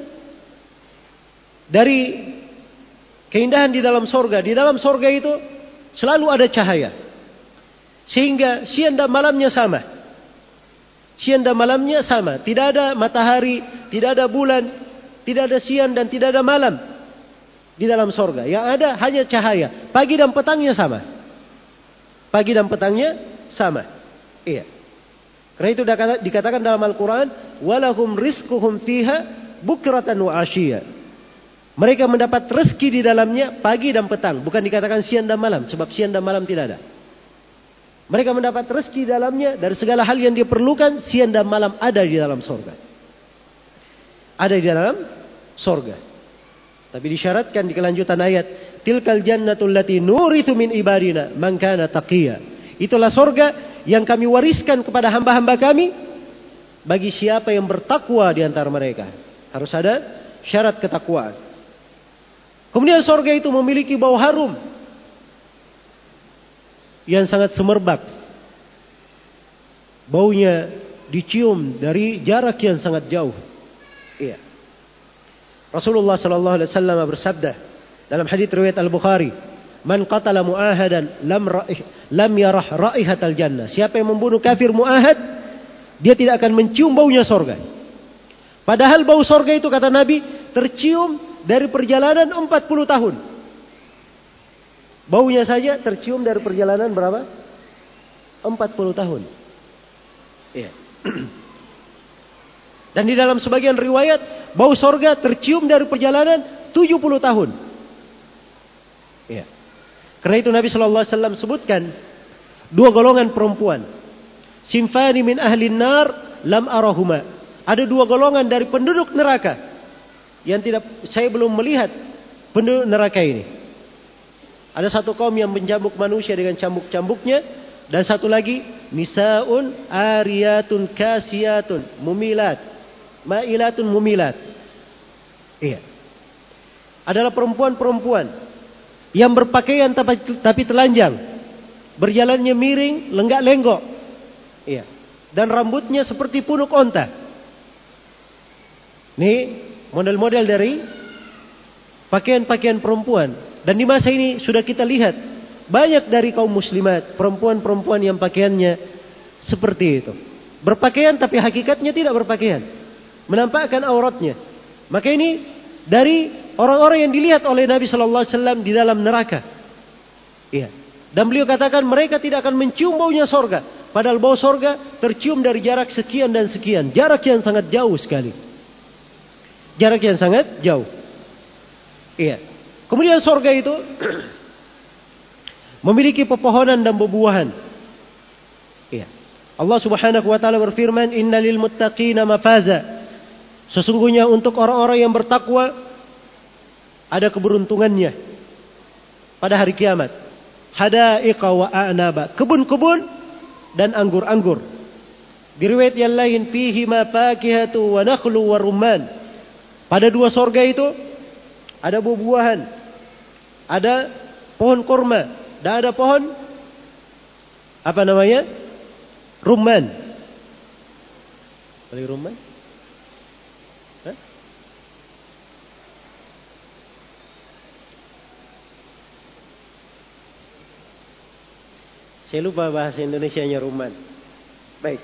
dari keindahan di dalam sorga. Di dalam sorga itu selalu ada cahaya. Sehingga siang dan malamnya sama. Siang dan malamnya sama. Tidak ada matahari, tidak ada bulan, tidak ada siang dan tidak ada malam. Di dalam sorga. Yang ada hanya cahaya. Pagi dan petangnya sama. Pagi dan petangnya sama. Iya. Karena itu dikatakan dalam Al-Quran. Walahum rizquhum fiha bukratan wa asyiyah. Mereka mendapat rezeki di dalamnya pagi dan petang. Bukan dikatakan siang dan malam. Sebab siang dan malam tidak ada. Mereka mendapat rezeki di dalamnya. Dari segala hal yang dia perlukan. Siang dan malam ada di dalam sorga. Ada di dalam sorga. Tapi disyaratkan di kelanjutan ayat. Tilkal jannatul lati nurithu min ibadina. Man kana taqiyya. Itulah sorga yang kami wariskan kepada hamba-hamba kami. Bagi siapa yang bertakwa di antara mereka. Harus ada syarat ketakwaan. Kemudian sorga itu memiliki bau harum yang sangat semerbak. Baunya dicium dari jarak yang sangat jauh. Iya. Rasulullah sallallahu alaihi wasallam bersabda dalam hadits riwayat Al-Bukhari, "Man qatala mu'ahadan lam ra'ih lam yarah raihatal jannah." Siapa yang membunuh kafir mu'ahad, dia tidak akan mencium baunya sorga. Padahal bau sorga itu kata Nabi tercium dari perjalanan empat puluh tahun. Baunya saja tercium dari perjalanan berapa? empat puluh tahun. Iya. Dan di dalam sebagian riwayat, bau sorga tercium dari perjalanan tujuh puluh tahun. Ya. Karena itu Nabi Shallallahu Alaihi Wasallam sebutkan dua golongan perempuan. Sinfani min ahli nar lam arahuma. Ada dua golongan dari penduduk neraka yang tidak, saya belum melihat penduduk neraka ini. Ada satu kaum yang mencambuk manusia dengan cambuk-cambuknya, dan satu lagi nisaun ariyatun kasiyatun mumilat mailatun mumilat. Iya. Adalah perempuan-perempuan yang berpakaian tapi, tapi telanjang, berjalannya miring, lenggak-lenggok. Iya. Dan rambutnya seperti punuk onta. Ini model-model dari pakaian-pakaian perempuan. Dan di masa ini sudah kita lihat banyak dari kaum muslimat, perempuan-perempuan yang pakaiannya seperti itu. Berpakaian tapi hakikatnya tidak berpakaian, menampakkan auratnya. Maka ini dari orang-orang yang dilihat oleh Nabi Shallallahu Alaihi Wasallam di dalam neraka. Iya. Dan beliau katakan mereka tidak akan mencium baunya sorga. Padahal bau sorga tercium dari jarak sekian dan sekian. Jarak yang sangat jauh sekali. Jarak yang sangat jauh. Iya. Kemudian sorga itu memiliki pepohonan dan bebuahan. Iya. Allah Subhanahu wa taala berfirman, "Innalil muttaqina mafaza." Sesungguhnya untuk orang-orang yang bertakwa ada keberuntungannya pada hari kiamat. Hadaiqa wa a'naba, kebun-kebun dan anggur-anggur. Di riwayat yang lain, fihi ma fakihatu wa nakhlu wa rumman. Pada dua sorga itu ada buah-buahan, ada pohon kurma, dan ada pohon apa namanya? Rumman. Boleh rumman? Hah? Saya lupa bahasa Indonesianya rumman. Baik.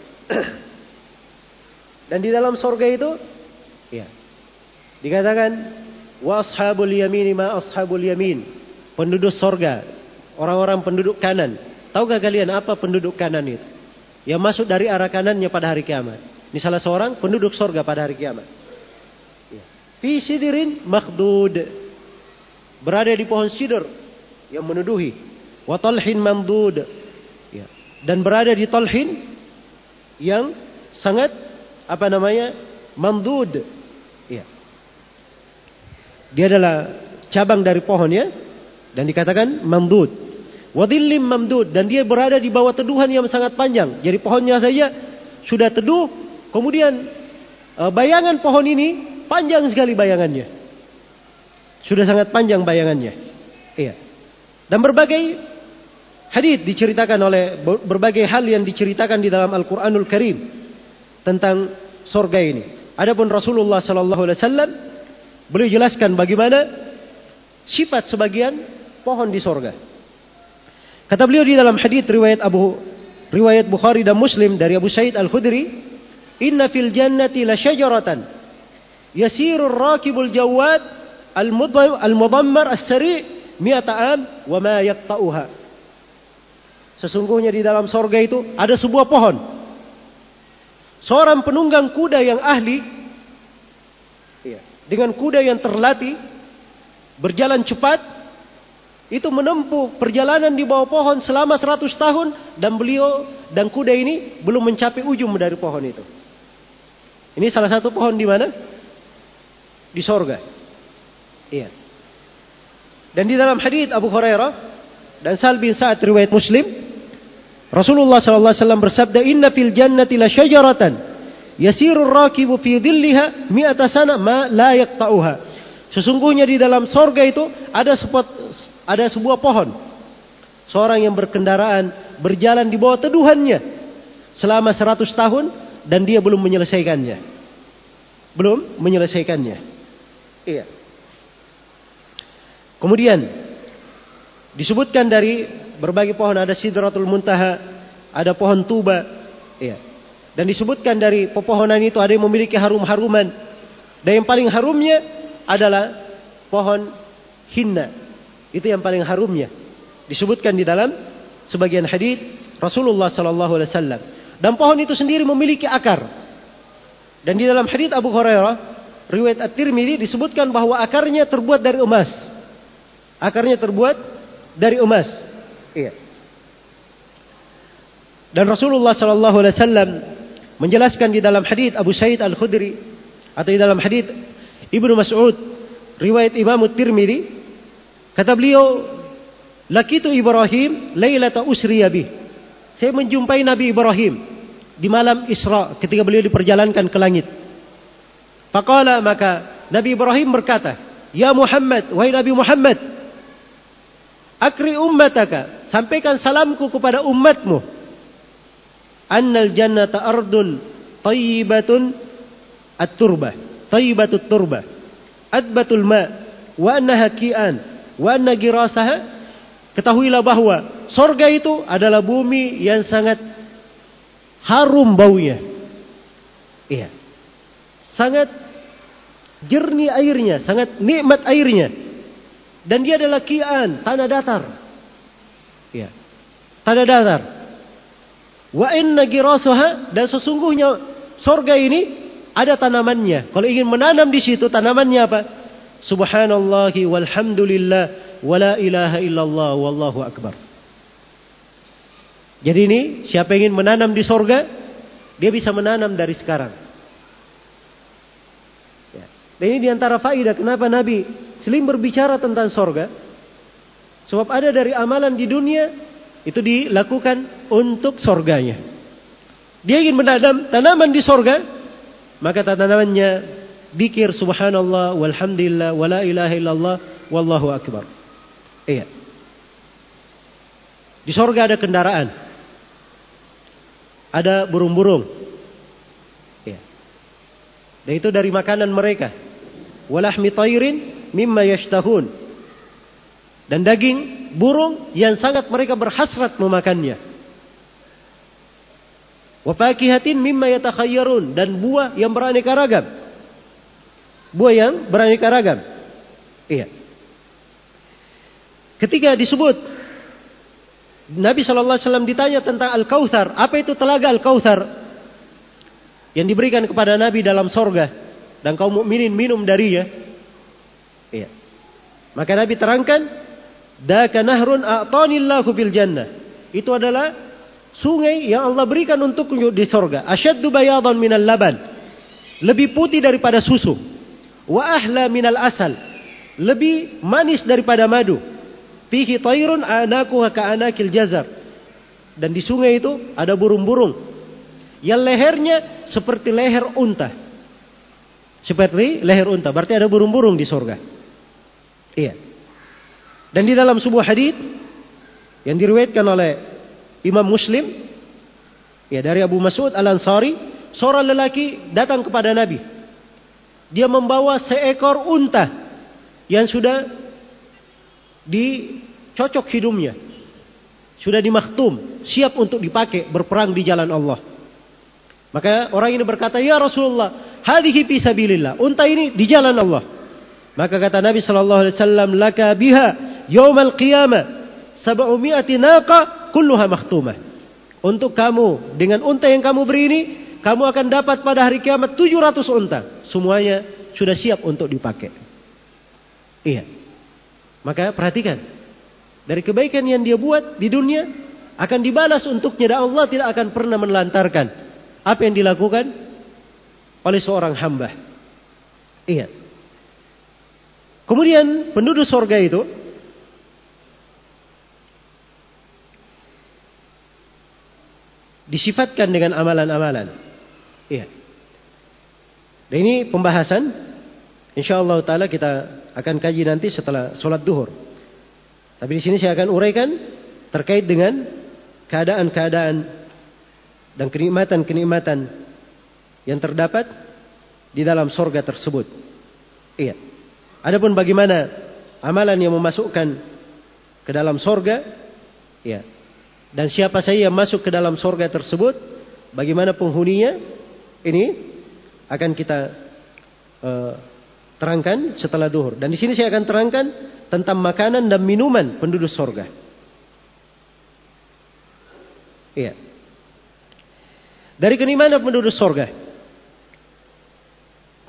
Dan di dalam sorga itu, ya, dikatakan wa ashabul yamin ma ashabul yamin. Penduduk sorga, orang-orang penduduk kanan. Tahukah kalian apa penduduk kanan itu? Yang masuk dari arah kanannya pada hari kiamat. Ini salah seorang penduduk sorga pada hari kiamat. Fi sidirin makhdud, berada di pohon sidir yang menuduhi. Wa talhin mamdud, ya, dan berada di talhin yang sangat apa namanya? Mamdud. Ya. Dia adalah cabang dari pohonnya dan dikatakan mamdud. Wadillim mamdud, dan dia berada di bawah teduhan yang sangat panjang. Jadi pohonnya saja sudah teduh, kemudian bayangan pohon ini panjang sekali bayangannya. Sudah sangat panjang bayangannya. Iya. Dan berbagai hadits diceritakan oleh berbagai hal yang diceritakan di dalam Al-Qur'anul Karim tentang surga ini. Adapun Rasulullah sallallahu alaihi wasallam beliau jelaskan bagaimana sifat sebagian pohon di surga. Kata beliau di dalam hadits riwayat Abu riwayat Bukhari dan Muslim dari Abu Sa'id Al-Khudri, "Inna fil jannati la syajaratan yasiru ar-rakibul jawad al-mudammar as-sari' mi'ata am wa ma yaqta'uha." Sesungguhnya di dalam surga itu ada sebuah pohon. Seorang penunggang kuda yang ahli, ya, dengan kuda yang terlatih, berjalan cepat, itu menempuh perjalanan di bawah pohon selama seratus tahun, dan beliau dan kuda ini belum mencapai ujung dari pohon itu. Ini salah satu pohon di mana? Di sorga. Iya. Dan di dalam hadits Abu Hurairah dan Sahal bin Sa'ad riwayat Muslim, Rasulullah sallallahu alaihi wasallam bersabda, "Inna fil jannati la syajaratan yasiru ar-rakibu fi dhilliha mi'ata sana ma la yaqta'uha." Sesungguhnya di dalam sorga itu ada spot ada sebuah pohon. Seorang yang berkendaraan berjalan di bawah teduhannya selama seratus tahun dan dia belum menyelesaikannya. Belum menyelesaikannya. Iya. Kemudian disebutkan dari berbagai pohon, ada Sidratul Muntaha, ada pohon tuba. Iya. Dan disebutkan dari pepohonan itu ada yang memiliki harum-haruman. Dan yang paling harumnya adalah pohon hinna. Itu yang paling harumnya. Disebutkan di dalam sebagian hadits Rasulullah sallallahu alaihi wasallam. Dan pohon itu sendiri memiliki akar. Dan di dalam hadits Abu Hurairah, riwayat At-Tirmidzi disebutkan bahwa akarnya terbuat dari emas. Akarnya terbuat dari emas. Iya. Dan Rasulullah sallallahu alaihi wasallam menjelaskan di dalam hadits Abu Sa'id Al-Khudri atau di dalam hadits Ibnu Mas'ud, riwayat Imam At-Tirmidzi, kata beliau, "Laqitu Ibrahim lailata usriya bih." Saya menjumpai Nabi Ibrahim di malam Isra ketika beliau diperjalankan ke langit. Faqala, maka Nabi Ibrahim berkata, "Ya Muhammad, wahai Nabi Muhammad, akri ummataka, sampaikan salamku kepada umatmu. Annal jannata ardun tayyibatun at-turbah, tayyibatut turbah, adbatul ma, wa annaha ki'an, wa anna girasaha." Ketahuilah bahwa sorga itu adalah bumi yang sangat harum baunya. Iya. Sangat jernih airnya, sangat nikmat airnya. Dan dia adalah ki'an, tanah datar. Iya. Tanah datar. Wa inna girasaha, dan sesungguhnya sorga ini ada tanamannya. Kalau ingin menanam di situ, tanamannya apa? Subhanallahi walhamdulillah wala ilaha illallah wallahu akbar. Jadi ini siapa ingin menanam di sorga, dia bisa menanam dari sekarang. Ya. Dan ini diantara faedah kenapa Nabi sering berbicara tentang sorga. Sebab ada dari amalan di dunia itu dilakukan untuk sorganya. Dia ingin menanam tanaman di sorga, maka tanamannya zikir subhanallah walhamdulillah wala ilaha illallah wallahu akbar. Iya. Di sorga ada kendaraan, ada burung-burung. Iya. Dan itu dari makanan mereka. Walahmi tayrin mimma yashtahun. Dan daging burung yang sangat mereka berhasrat memakannya. Wa fakihatin mimma yatakhayyarun, dan buah yang beraneka ragam. Buah yang beraneka ragam. Iya. Ketika disebut Nabi sallallahu alaihi wasallam ditanya tentang Al-Kautsar, apa itu telaga Al-Kautsar yang diberikan kepada Nabi dalam sorga dan kaum mukminin minum darinya. Iya. Maka Nabi terangkan, "Daka nahrun a'tanillahu fil jannah." Itu adalah sungai yang Allah berikan untukmu di sorga. Asyaddu bayadan minal laban. Lebih putih daripada susu. Wa ahla minal asal. Lebih manis daripada madu. Fihi tayrun anakuha ka'anakil jazar. Dan di sungai itu ada burung-burung yang lehernya seperti leher unta. Seperti leher unta. Berarti ada burung-burung di sorga. Iya. Dan di dalam sebuah hadits yang diriwayatkan oleh Imam Muslim, ya, dari Abu Mas'ud Al-Ansari, seorang lelaki datang kepada Nabi. Dia membawa seekor unta yang sudah dicocok hidungnya, sudah dimakhtum, siap untuk dipakai berperang di jalan Allah. Maka orang ini berkata, "Ya Rasulullah, hadhihi fi sabilillah." Unta ini di jalan Allah. Maka kata Nabi sallallahu alaihi wasallam, "Laka biha yaumal qiyamah sab'umi'ati naqa kulluha makhtumah." Untuk kamu dengan unta yang kamu beri ini, kamu akan dapat pada hari kiamat tujuh ratus unta. Semuanya sudah siap untuk dipakai. Iya. Maka perhatikan, dari kebaikan yang dia buat di dunia akan dibalas untuknya, dan Allah tidak akan pernah menelantarkan apa yang dilakukan oleh seorang hamba. Iya. Kemudian penduduk sorga itu disifatkan dengan amalan-amalan. Iya. Dan ini pembahasan insyaallah taala kita akan kaji nanti setelah sholat duhur. Tapi di sini saya akan uraikan terkait dengan keadaan-keadaan dan kenikmatan-kenikmatan yang terdapat di dalam sorga tersebut. Iya. Adapun bagaimana amalan yang memasukkan ke dalam sorga, ya, dan siapa saja yang masuk ke dalam sorga tersebut, bagaimana penghuninya, ini akan kita uh, terangkan setelah duhur. Dan di sini saya akan terangkan tentang makanan dan minuman penduduk sorga. Iya. Dari kenikmatan penduduk sorga,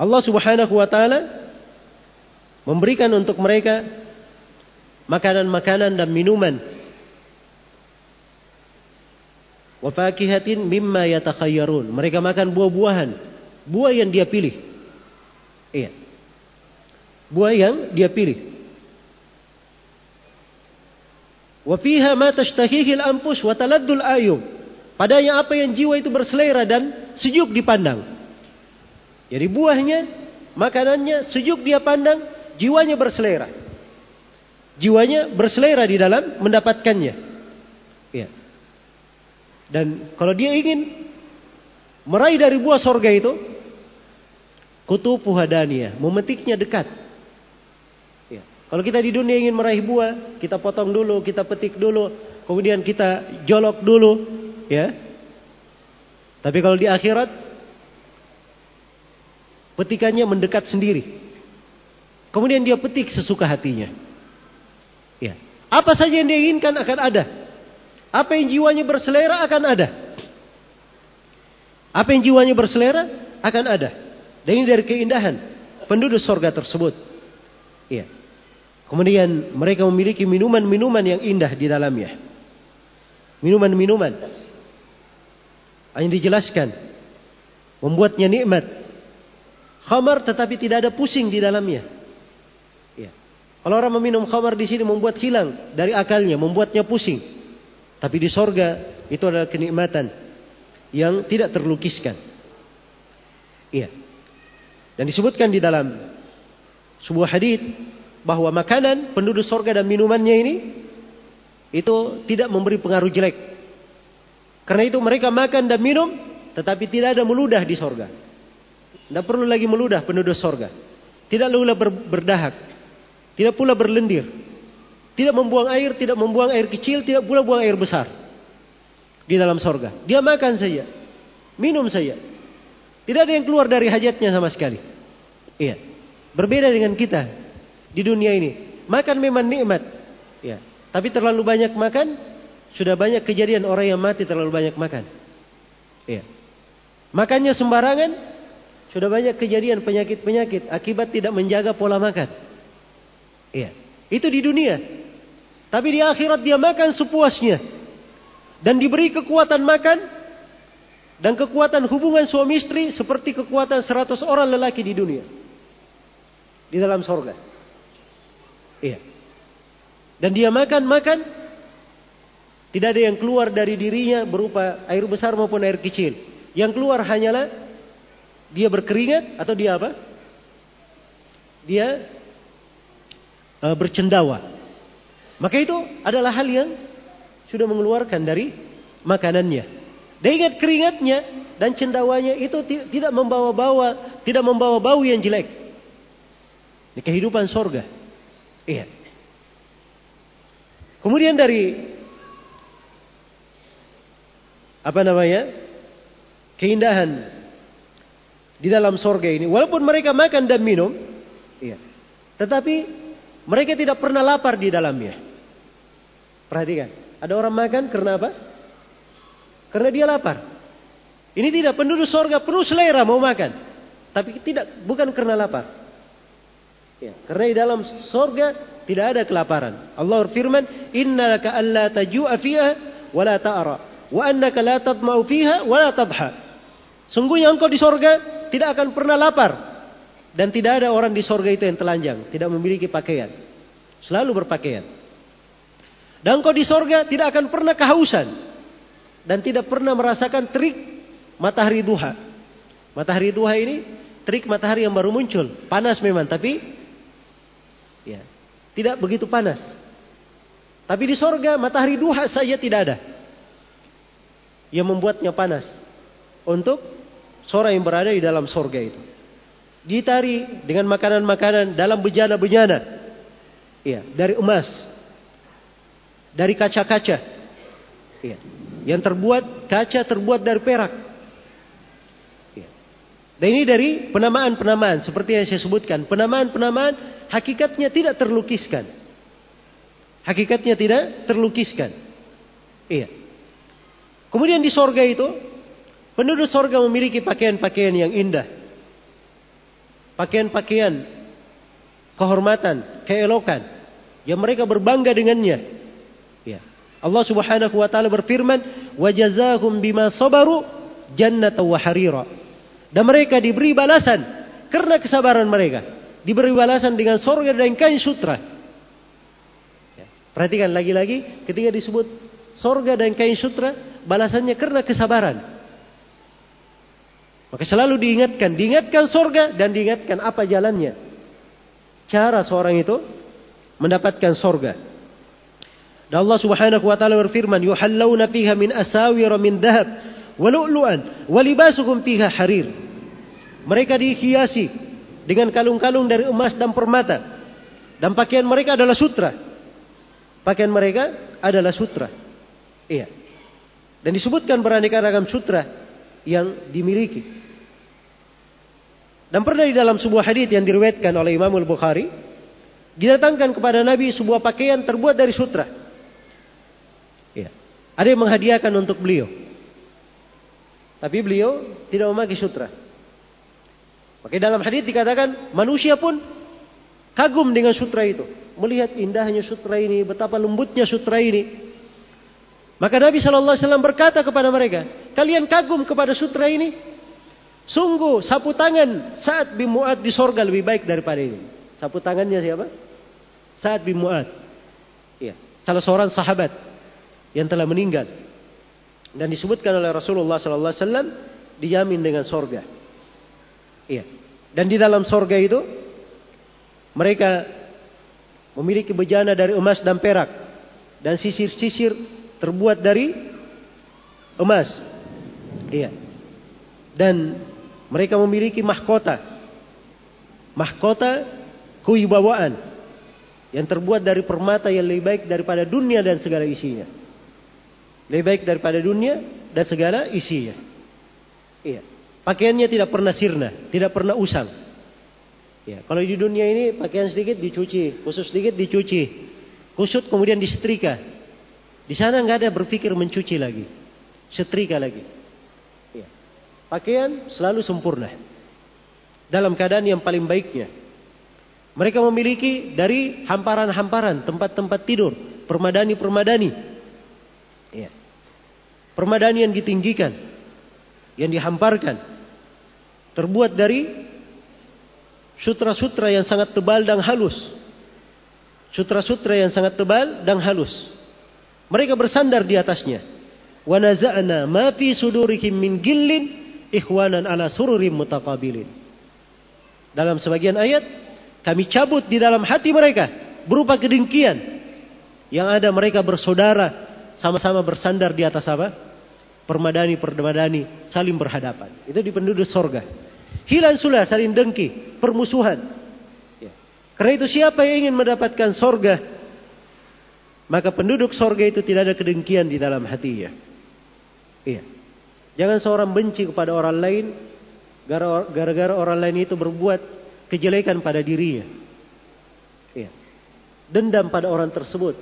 Allah Subhanahu wa taala memberikan untuk mereka makanan-makanan dan minuman. Wa fakihatin mimma yatakhayyarun. Mereka makan buah-buahan, buah yang dia pilih. Iya. Buah yang dia pilih. Wa fiha ma tashtahihi al-anfus wa taladdul ayun. Padanya apa yang jiwa itu berselera dan sejuk dipandang. Jadi buahnya, makanannya sejuk dia pandang, jiwanya berselera. Jiwanya berselera di dalam mendapatkannya. Iya. Dan kalau dia ingin meraih dari buah sorga itu, kutufu hadaniyah, memetiknya dekat. Ya. Kalau kita di dunia ingin meraih buah, kita potong dulu, kita petik dulu, kemudian kita jolok dulu, ya. Tapi kalau di akhirat, petikannya mendekat sendiri. Kemudian dia petik sesuka hatinya. Ya. Apa saja yang dia inginkan akan ada. Apa yang jiwanya berselera akan ada. Apa yang jiwanya berselera akan ada. Dan ini dari keindahan penduduk surga tersebut. Iya. Kemudian mereka memiliki minuman-minuman yang indah di dalamnya. Minuman-minuman yang dijelaskan membuatnya nikmat. Khamar tetapi tidak ada pusing di dalamnya. Iya. Kalau orang meminum khamar di sini membuat hilang dari akalnya, membuatnya pusing. Tapi di sorga itu adalah kenikmatan yang tidak terlukiskan. Iya. Dan disebutkan di dalam sebuah hadits bahwa makanan penduduk sorga dan minumannya ini itu tidak memberi pengaruh jelek. Karena itu mereka makan dan minum, tetapi tidak ada meludah di sorga. Tidak perlu lagi meludah penduduk sorga. Tidak pula berdahak. Tidak pula berlendir. Tidak membuang air, tidak membuang air kecil, tidak pula buang air besar di dalam sorga. Dia makan saja, minum saja. Tidak ada yang keluar dari hajatnya sama sekali. Iya. Berbeda dengan kita di dunia ini. Makan memang nikmat. Iya. Tapi terlalu banyak makan, sudah banyak kejadian orang yang mati terlalu banyak makan. Iya. Makannya sembarangan, sudah banyak kejadian penyakit-penyakit akibat tidak menjaga pola makan. Iya. Itu di dunia. Tapi di akhirat dia makan sepuasnya. Dan diberi kekuatan makan. Dan kekuatan hubungan suami istri. Seperti kekuatan seratus orang lelaki di dunia. Di dalam sorga. Iya. Dan dia makan-makan. Tidak ada yang keluar dari dirinya berupa air besar maupun air kecil. Yang keluar hanyalah. Dia berkeringat atau dia apa? Dia uh, bercendawa. Maka itu adalah hal yang sudah mengeluarkan dari makanannya. Dan ingat keringatnya dan cendawanya itu tidak membawa-bawa, tidak membawa bau yang jelek. Di kehidupan sorga. Iya. Kemudian dari apa namanya? Keindahan di dalam sorga ini, walaupun mereka makan dan minum, iya. Tetapi mereka tidak pernah lapar di dalamnya. Perhatikan, ada orang makan karena apa? Karena dia lapar. Ini tidak, penduduk sorga penuh selera mau makan, tapi tidak, bukan karena lapar. Ya, karena di dalam sorga tidak ada kelaparan. Allah berfirman, Innaka alla taju'a fiha wa la ta'ra, wa annaka la tatma'u fiha wa la tabha. Sungguhnya engkau di sorga tidak akan pernah lapar, dan tidak ada orang di sorga itu yang telanjang, tidak memiliki pakaian, selalu berpakaian. Dan engkau di sorga tidak akan pernah kehausan. Dan tidak pernah merasakan terik matahari duha. Matahari duha ini terik matahari yang baru muncul. Panas memang, tapi ya, tidak begitu panas. Tapi di sorga matahari duha saja tidak ada yang membuatnya panas. Untuk seorang yang berada di dalam sorga itu. Ditari dengan makanan-makanan dalam bejana-bejana. Ya, dari emas. Dari kaca-kaca. Ya. Yang terbuat, kaca terbuat dari perak. Ya. Dan ini dari penamaan-penamaan. Seperti yang saya sebutkan. Penamaan-penamaan hakikatnya tidak terlukiskan. Hakikatnya tidak terlukiskan. Iya. Kemudian di sorga itu, penduduk sorga memiliki pakaian-pakaian yang indah. pakaian-pakaian kehormatan, keelokan yang mereka berbangga dengannya. Ya. Allah Subhanahu wa taala berfirman, "Wa jazaahum bima sabaru jannatan wa harira." Dan mereka diberi balasan karena kesabaran mereka, diberi balasan dengan surga dan kain sutra. Ya. Perhatikan lagi-lagi ketika disebut surga dan kain sutra, balasannya karena kesabaran. Maka selalu diingatkan, diingatkan surga dan diingatkan apa jalannya. Cara seorang itu mendapatkan surga. Dan Allah Subhanahu wa taala berfirman, "Yuhallawna fiha min asawira min dhahab wa lu'lu'an wa libasuhum fiha harir." Mereka dihiasi dengan kalung-kalung dari emas dan permata. Dan pakaian mereka adalah sutra. Pakaian mereka adalah sutra. Iya. Dan disebutkan beraneka ragam sutra yang dimiliki. Dan pernah di dalam sebuah hadits yang diriwayatkan oleh Imam Al-Bukhari, didatangkan kepada Nabi sebuah pakaian terbuat dari sutra. Ya. Ada yang menghadiahkan untuk beliau. Tapi beliau tidak memakai sutra. Maka dalam hadits dikatakan manusia pun kagum dengan sutra itu. Melihat indahnya sutra ini, betapa lembutnya sutra ini. Maka Nabi shallallahu alaihi wasallam berkata kepada mereka, kalian kagum kepada sutra ini? Sungguh sapu tangan Sa'ad bin Mu'adz di sorga lebih baik daripada ini. Sapu tangannya siapa? Sa'ad bin Mu'adz. Iya, salah seorang sahabat yang telah meninggal. Dan disebutkan oleh Rasulullah sallallahu alaihi wasallam dijamin dengan sorga. Iya. Dan di dalam sorga itu mereka memiliki bejana dari emas dan perak dan sisir-sisir terbuat dari emas. Iya. Dan mereka memiliki mahkota. Mahkota kewibawaan yang terbuat dari permata yang lebih baik daripada dunia dan segala isinya. Lebih baik daripada dunia dan segala isinya. Iya. Pakaiannya tidak pernah sirna, tidak pernah usang. Ya, kalau di dunia ini pakaian sedikit dicuci, kusut sedikit dicuci, kusut kemudian disetrika. Di sana nggak ada berpikir mencuci lagi, setrika lagi. Ya. Pakaian selalu sempurna dalam keadaan yang paling baiknya. Mereka memiliki dari hamparan-hamparan tempat-tempat tidur, permadani-permadani. Ya. Permadani yang ditinggikan, yang dihamparkan, terbuat dari sutra-sutra yang sangat tebal dan halus. Sutra-sutra yang sangat tebal dan halus. Mereka bersandar di atasnya. Wa naza'na ma fi sudurihim min gillin ikhwanan ala sururim mutaqabilin. Dalam sebagian ayat, kami cabut di dalam hati mereka berupa kedengkian yang ada mereka bersaudara sama-sama bersandar di atas apa? Permadani-permadani saling berhadapan. Itu di penduduk sorga. Hilang sulah saling dengki, permusuhan. Ya. Karena itu siapa yang ingin mendapatkan sorga, maka penduduk sorga itu tidak ada kedengkian di dalam hatinya. Iya. Jangan seorang benci kepada orang lain gara-gara orang lain itu berbuat kejelekan pada dirinya. Iya. Dendam pada orang tersebut.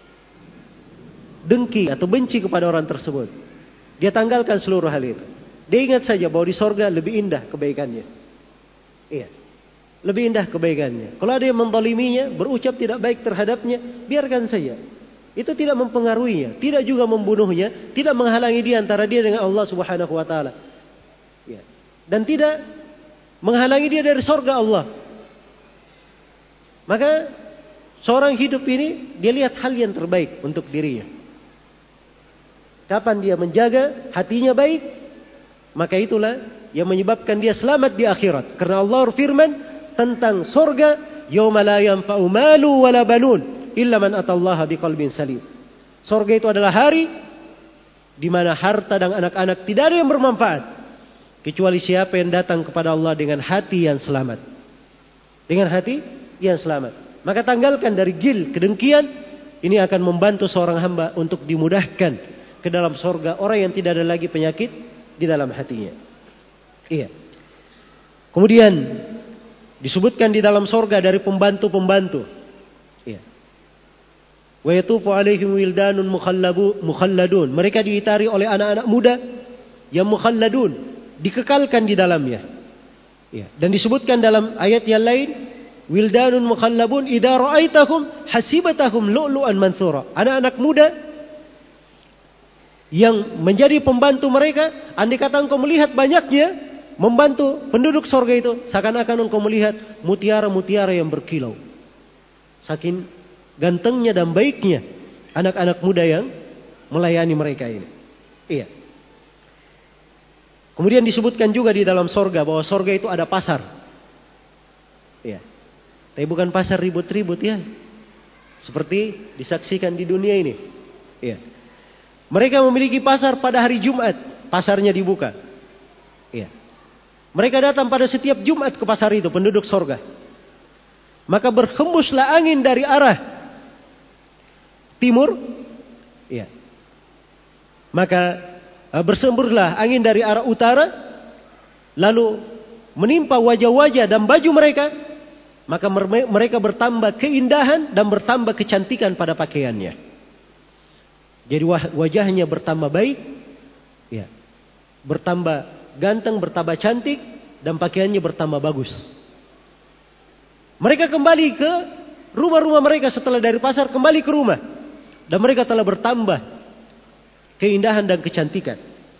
Dengki atau benci kepada orang tersebut. Dia tanggalkan seluruh hal itu. Dia ingat saja bahwa di sorga lebih indah kebaikannya. Iya. Lebih indah kebaikannya. Kalau ada yang menzaliminya, berucap tidak baik terhadapnya, biarkan saja. Itu tidak mempengaruhinya, tidak juga membunuhnya, tidak menghalangi dia antara dia dengan Allah Subhanahu wa taala. Ya. Dan tidak menghalangi dia dari sorga Allah. Maka seorang hidup ini dia lihat hal yang terbaik untuk dirinya. Kapan dia menjaga hatinya baik, maka itulah yang menyebabkan dia selamat di akhirat. Karena Allah berfirman tentang sorga, yauma la yanfa'u malu wala banun illa man atallaha biqalbin salim. Sorga itu adalah hari di mana harta dan anak-anak tidak ada yang bermanfaat kecuali siapa yang datang kepada Allah dengan hati yang selamat. Dengan hati yang selamat. Maka tanggalkan dari gil, kedengkian, ini akan membantu seorang hamba untuk dimudahkan ke dalam sorga, orang yang tidak ada lagi penyakit di dalam hatinya. Iya. Kemudian disebutkan di dalam sorga dari pembantu-pembantu. Iya. Wa yatufu alaihim wildanun mukhalladun. Mereka diitari oleh anak-anak muda yang mukhalladun, dikekalkan di dalamnya. Ya. Dan disebutkan dalam ayat yang lain, wildanun mukhallabun idza ra'aitahum hasibatahum lu'lu'an mansura. Anak-anak muda yang menjadi pembantu mereka, andai kata engkau melihat banyaknya membantu penduduk sorga itu, seakan-akan engkau melihat mutiara-mutiara yang berkilau. Saking gantengnya dan baiknya anak-anak muda yang melayani mereka ini. Iya. Kemudian disebutkan juga di dalam sorga bahwa sorga itu ada pasar. Iya. Tapi bukan pasar ribut-ribut ya. Seperti disaksikan di dunia ini. Iya. Mereka memiliki pasar pada hari Jumat. Pasarnya dibuka. Iya. Mereka datang pada setiap Jumat ke pasar itu, penduduk sorga. Maka berhembuslah angin dari arah timur. Iya. Maka bersemburlah angin dari arah utara. Lalu menimpa wajah-wajah dan baju mereka. Maka mereka bertambah keindahan dan bertambah kecantikan pada pakaiannya. Jadi wajahnya bertambah baik, ya, bertambah ganteng, bertambah cantik, dan pakaiannya bertambah bagus. Mereka kembali ke rumah-rumah mereka setelah dari pasar, kembali ke rumah, dan mereka telah bertambah keindahan dan kecantikan.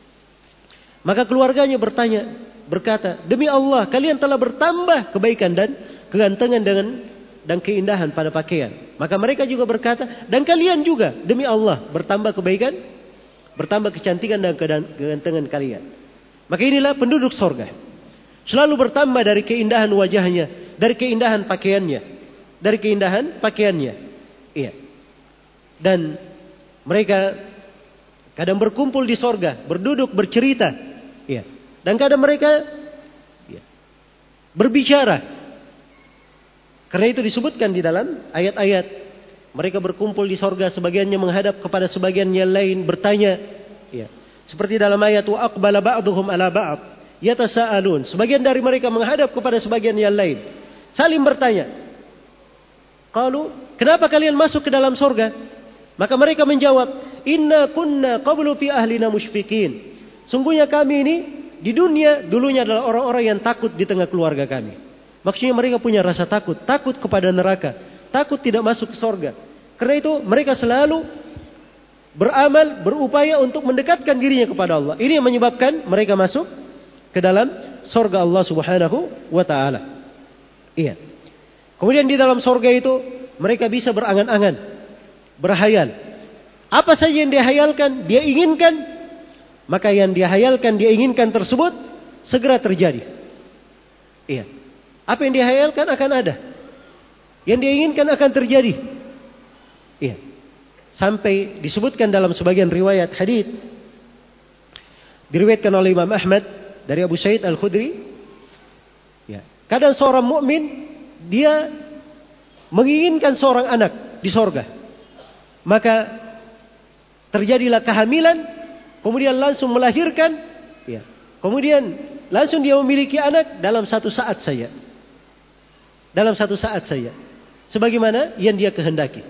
Maka keluarganya bertanya, berkata, demi Allah, kalian telah bertambah kebaikan dan kegantengan dengan dan keindahan pada pakaian. Maka mereka juga berkata, dan kalian juga demi Allah bertambah kebaikan, bertambah kecantikan dan kegantengan kalian. Maka inilah penduduk sorga, selalu bertambah dari keindahan wajahnya, dari keindahan pakaiannya, dari keindahan pakaiannya. Iya. Dan mereka kadang berkumpul di sorga, berduduk bercerita. Iya. Dan kadang mereka iya, berbicara. Karena itu disebutkan di dalam ayat-ayat, mereka berkumpul di sorga, sebagiannya menghadap kepada sebagian yang lain bertanya. Ya. Seperti dalam ayat wa aqbala ba'duhum ala ba'd yatasaalun. Sebagian dari mereka menghadap kepada sebagian yang lain, saling bertanya. Qalu, kenapa kalian masuk ke dalam sorga? Maka mereka menjawab, inna kunna qablu fi ahlina musyfiqin. Sungguhnya kami ini di dunia dulunya adalah orang-orang yang takut di tengah keluarga kami. Maksudnya mereka punya rasa takut. Takut kepada neraka. Takut tidak masuk ke sorga. Karena itu mereka selalu beramal, berupaya untuk mendekatkan dirinya kepada Allah. Ini yang menyebabkan mereka masuk ke dalam sorga Allah subhanahu wa ta'ala. Iya. Kemudian di dalam sorga itu mereka bisa berangan-angan, berhayal. Apa saja yang dia hayalkan, dia inginkan, maka yang dia hayalkan, dia inginkan tersebut segera terjadi. Iya. Apa yang dihayalkan akan ada. Yang dia inginkan akan terjadi. Iya. Sampai disebutkan dalam sebagian riwayat hadits, diriwayatkan oleh Imam Ahmad dari Abu Sa'id Al-Khudri. Ya. Kadang seorang mukmin dia menginginkan seorang anak di sorga. Maka terjadilah kehamilan, kemudian langsung melahirkan. Ya. Kemudian langsung dia memiliki anak dalam satu saat saja. Dalam satu saat saja. Sebagaimana yang dia kehendaki.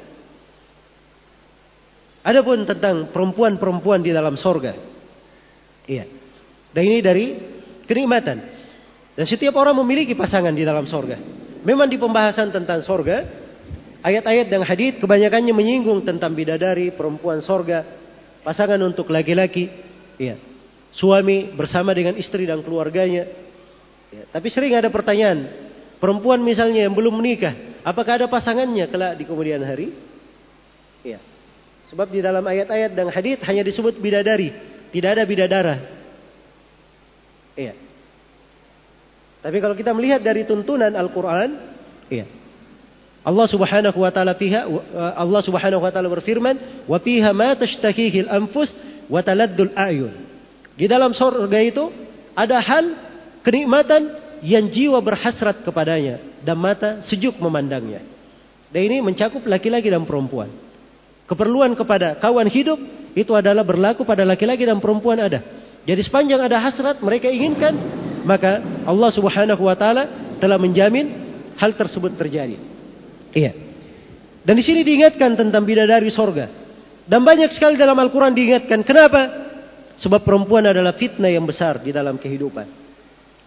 Adapun tentang perempuan-perempuan di dalam sorga. Iya. Dan ini dari kenikmatan. Dan setiap orang memiliki pasangan di dalam sorga. Memang di pembahasan tentang sorga, ayat-ayat dan hadits kebanyakannya menyinggung tentang bidadari, perempuan sorga, pasangan untuk laki-laki. Iya. Suami bersama dengan istri dan keluarganya. Ya. Tapi sering ada pertanyaan. Perempuan misalnya yang belum menikah, apakah ada pasangannya kelak di kemudian hari? Ya. Sebab di dalam ayat-ayat dan hadits hanya disebut bidadari, tidak ada bidadara. Iya. Tapi kalau kita melihat dari tuntunan Al-Quran, iya. Allah Subhanahu wa taala fiha Allah Subhanahu wa taala berfirman, "Wa fiha ma tashtahihi al-anfus wa taladdul a'yun." Di dalam surga itu ada hal kenikmatan yang jiwa berhasrat kepadanya dan mata sejuk memandangnya. Dan ini mencakup laki-laki dan perempuan. Keperluan kepada kawan hidup itu adalah berlaku pada laki-laki dan perempuan ada. Jadi sepanjang ada hasrat mereka inginkan, maka Allah Subhanahu wa taala telah menjamin hal tersebut terjadi. Iya. Dan di sini diingatkan tentang bidadari sorga. Dan banyak sekali dalam Al-Quran diingatkan. Kenapa? Sebab perempuan adalah fitnah yang besar di dalam kehidupan.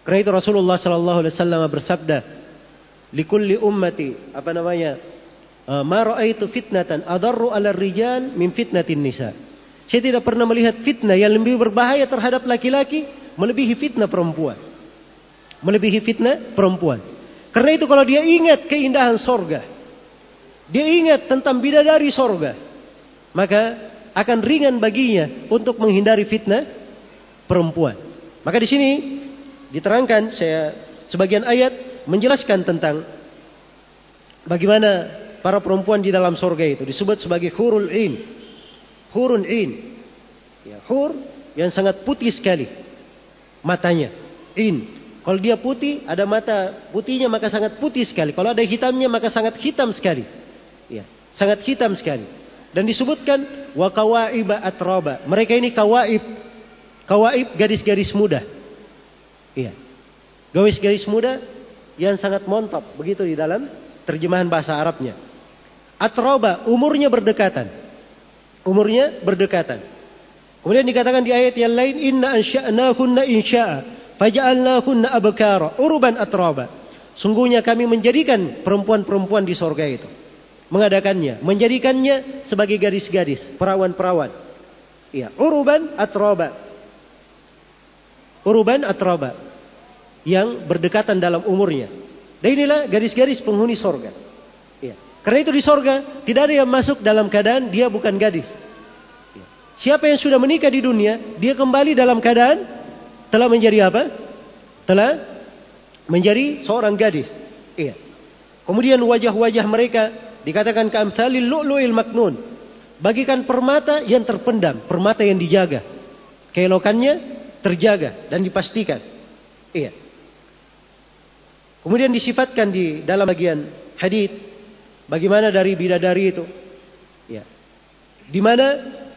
Karena itu Rasulullah sallallahu alaihi wasallam bersabda, "Likulli ummati," apa namanya? "Ma ra'aitu fitnatan adarru 'ala rijal min fitnatin nisa." Saya tidak pernah melihat fitnah yang lebih berbahaya terhadap laki-laki melebihi fitnah perempuan. Melebihi fitnah perempuan. Karena itu kalau dia ingat keindahan sorga, dia ingat tentang bidadari sorga, maka akan ringan baginya untuk menghindari fitnah perempuan. Maka di sini diterangkan, saya sebagian ayat menjelaskan tentang bagaimana para perempuan di dalam sorga itu disebut sebagai hurul in, hurun in, ya, hur yang sangat putih sekali matanya, in. Kalau dia putih, ada mata putihnya maka sangat putih sekali. Kalau ada hitamnya maka sangat hitam sekali, ya, sangat hitam sekali. Dan disebutkan wa kawaiba atraba. Mereka ini kawaib, kawaib gadis-gadis muda. Iya. Gadis-gadis muda yang sangat montok, begitu di dalam terjemahan bahasa Arabnya. Atroba, umurnya berdekatan. Umurnya berdekatan. Kemudian dikatakan di ayat yang lain, inna ansha'nahunna insya'a faja'alnahunna abkara urban atroba. Sungguhnya kami menjadikan perempuan-perempuan di sorga itu, mengadakannya, menjadikannya sebagai gadis-gadis, perawan-perawan. Iya, urban atroba. Urban atroba, yang berdekatan dalam umurnya. Dan inilah gadis-gadis penghuni sorga. Ya. Karena itu di sorga tidak ada yang masuk dalam keadaan dia bukan gadis. Ya. Siapa yang sudah menikah di dunia, dia kembali dalam keadaan telah menjadi apa? Telah menjadi seorang gadis. Ya. Kemudian wajah-wajah mereka dikatakan ka'amthalil lu'lu'il maknun, bagikan permata yang terpendam, permata yang dijaga, keelokannya terjaga dan dipastikan. Iya. Kemudian disifatkan di dalam bagian hadits bagaimana dari bidadari itu, ya, di mana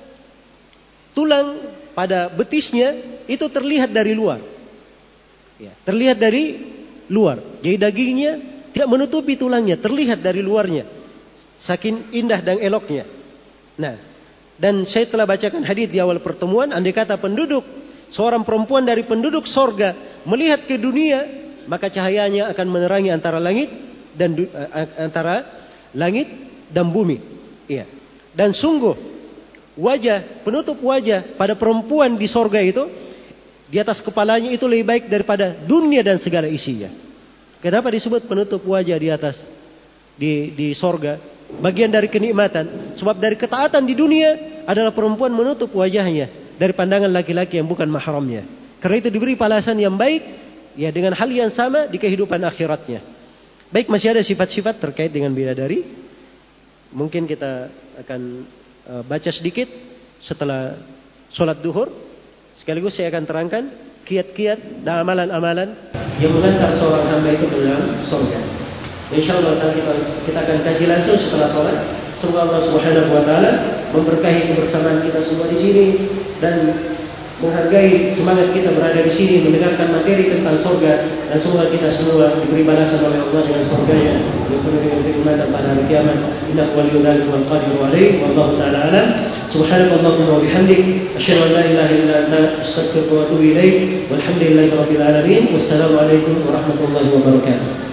tulang pada betisnya itu terlihat dari luar, ya, terlihat dari luar. Jadi dagingnya tidak menutupi tulangnya, terlihat dari luarnya, saking indah dan eloknya. Nah, dan saya telah bacakan hadits di awal pertemuan, andai kata penduduk, seorang perempuan dari penduduk sorga melihat ke dunia, maka cahayanya akan menerangi antara langit dan uh, antara langit dan bumi. Iya. Dan sungguh wajah, penutup wajah pada perempuan di sorga itu, di atas kepalanya itu lebih baik daripada dunia dan segala isinya. Kenapa disebut penutup wajah di atas di di sorga? Bagian dari kenikmatan. Sebab dari ketaatan di dunia adalah perempuan menutup wajahnya dari pandangan laki-laki yang bukan mahramnya. Karena itu diberi balasan yang baik, ya, dengan hal yang sama di kehidupan akhiratnya. Baik, masih ada sifat-sifat terkait dengan bidadari. Mungkin kita akan uh, baca sedikit setelah sholat duhur. Sekaligus saya akan terangkan kiat-kiat dan amalan-amalan yang mengantar seorang hamba itu ke dalam surga. InsyaAllah kita, kita akan kaji langsung setelah sholat. Semoga Allah Subhanahu Wa Taala memberkahi kebersamaan kita semua di sini dan menghargai semangat kita berada di sini mendengarkan materi tentang surga, dan semoga kita semua diberi balasan oleh Allah dengan surganya yang penuh dengan kenikmatan pada hari kiamat. Innahu waliyyu dzalika wal qadiru alaihi wallahu taala alam. Subhanakallahumma wa bihamdik asyhadu an la ilaha illa anta astaghfiruka wa atubu ilaik. Walhamdulillahirabbil alamin. Wassalamu alaikum warahmatullahi wabarakatuh.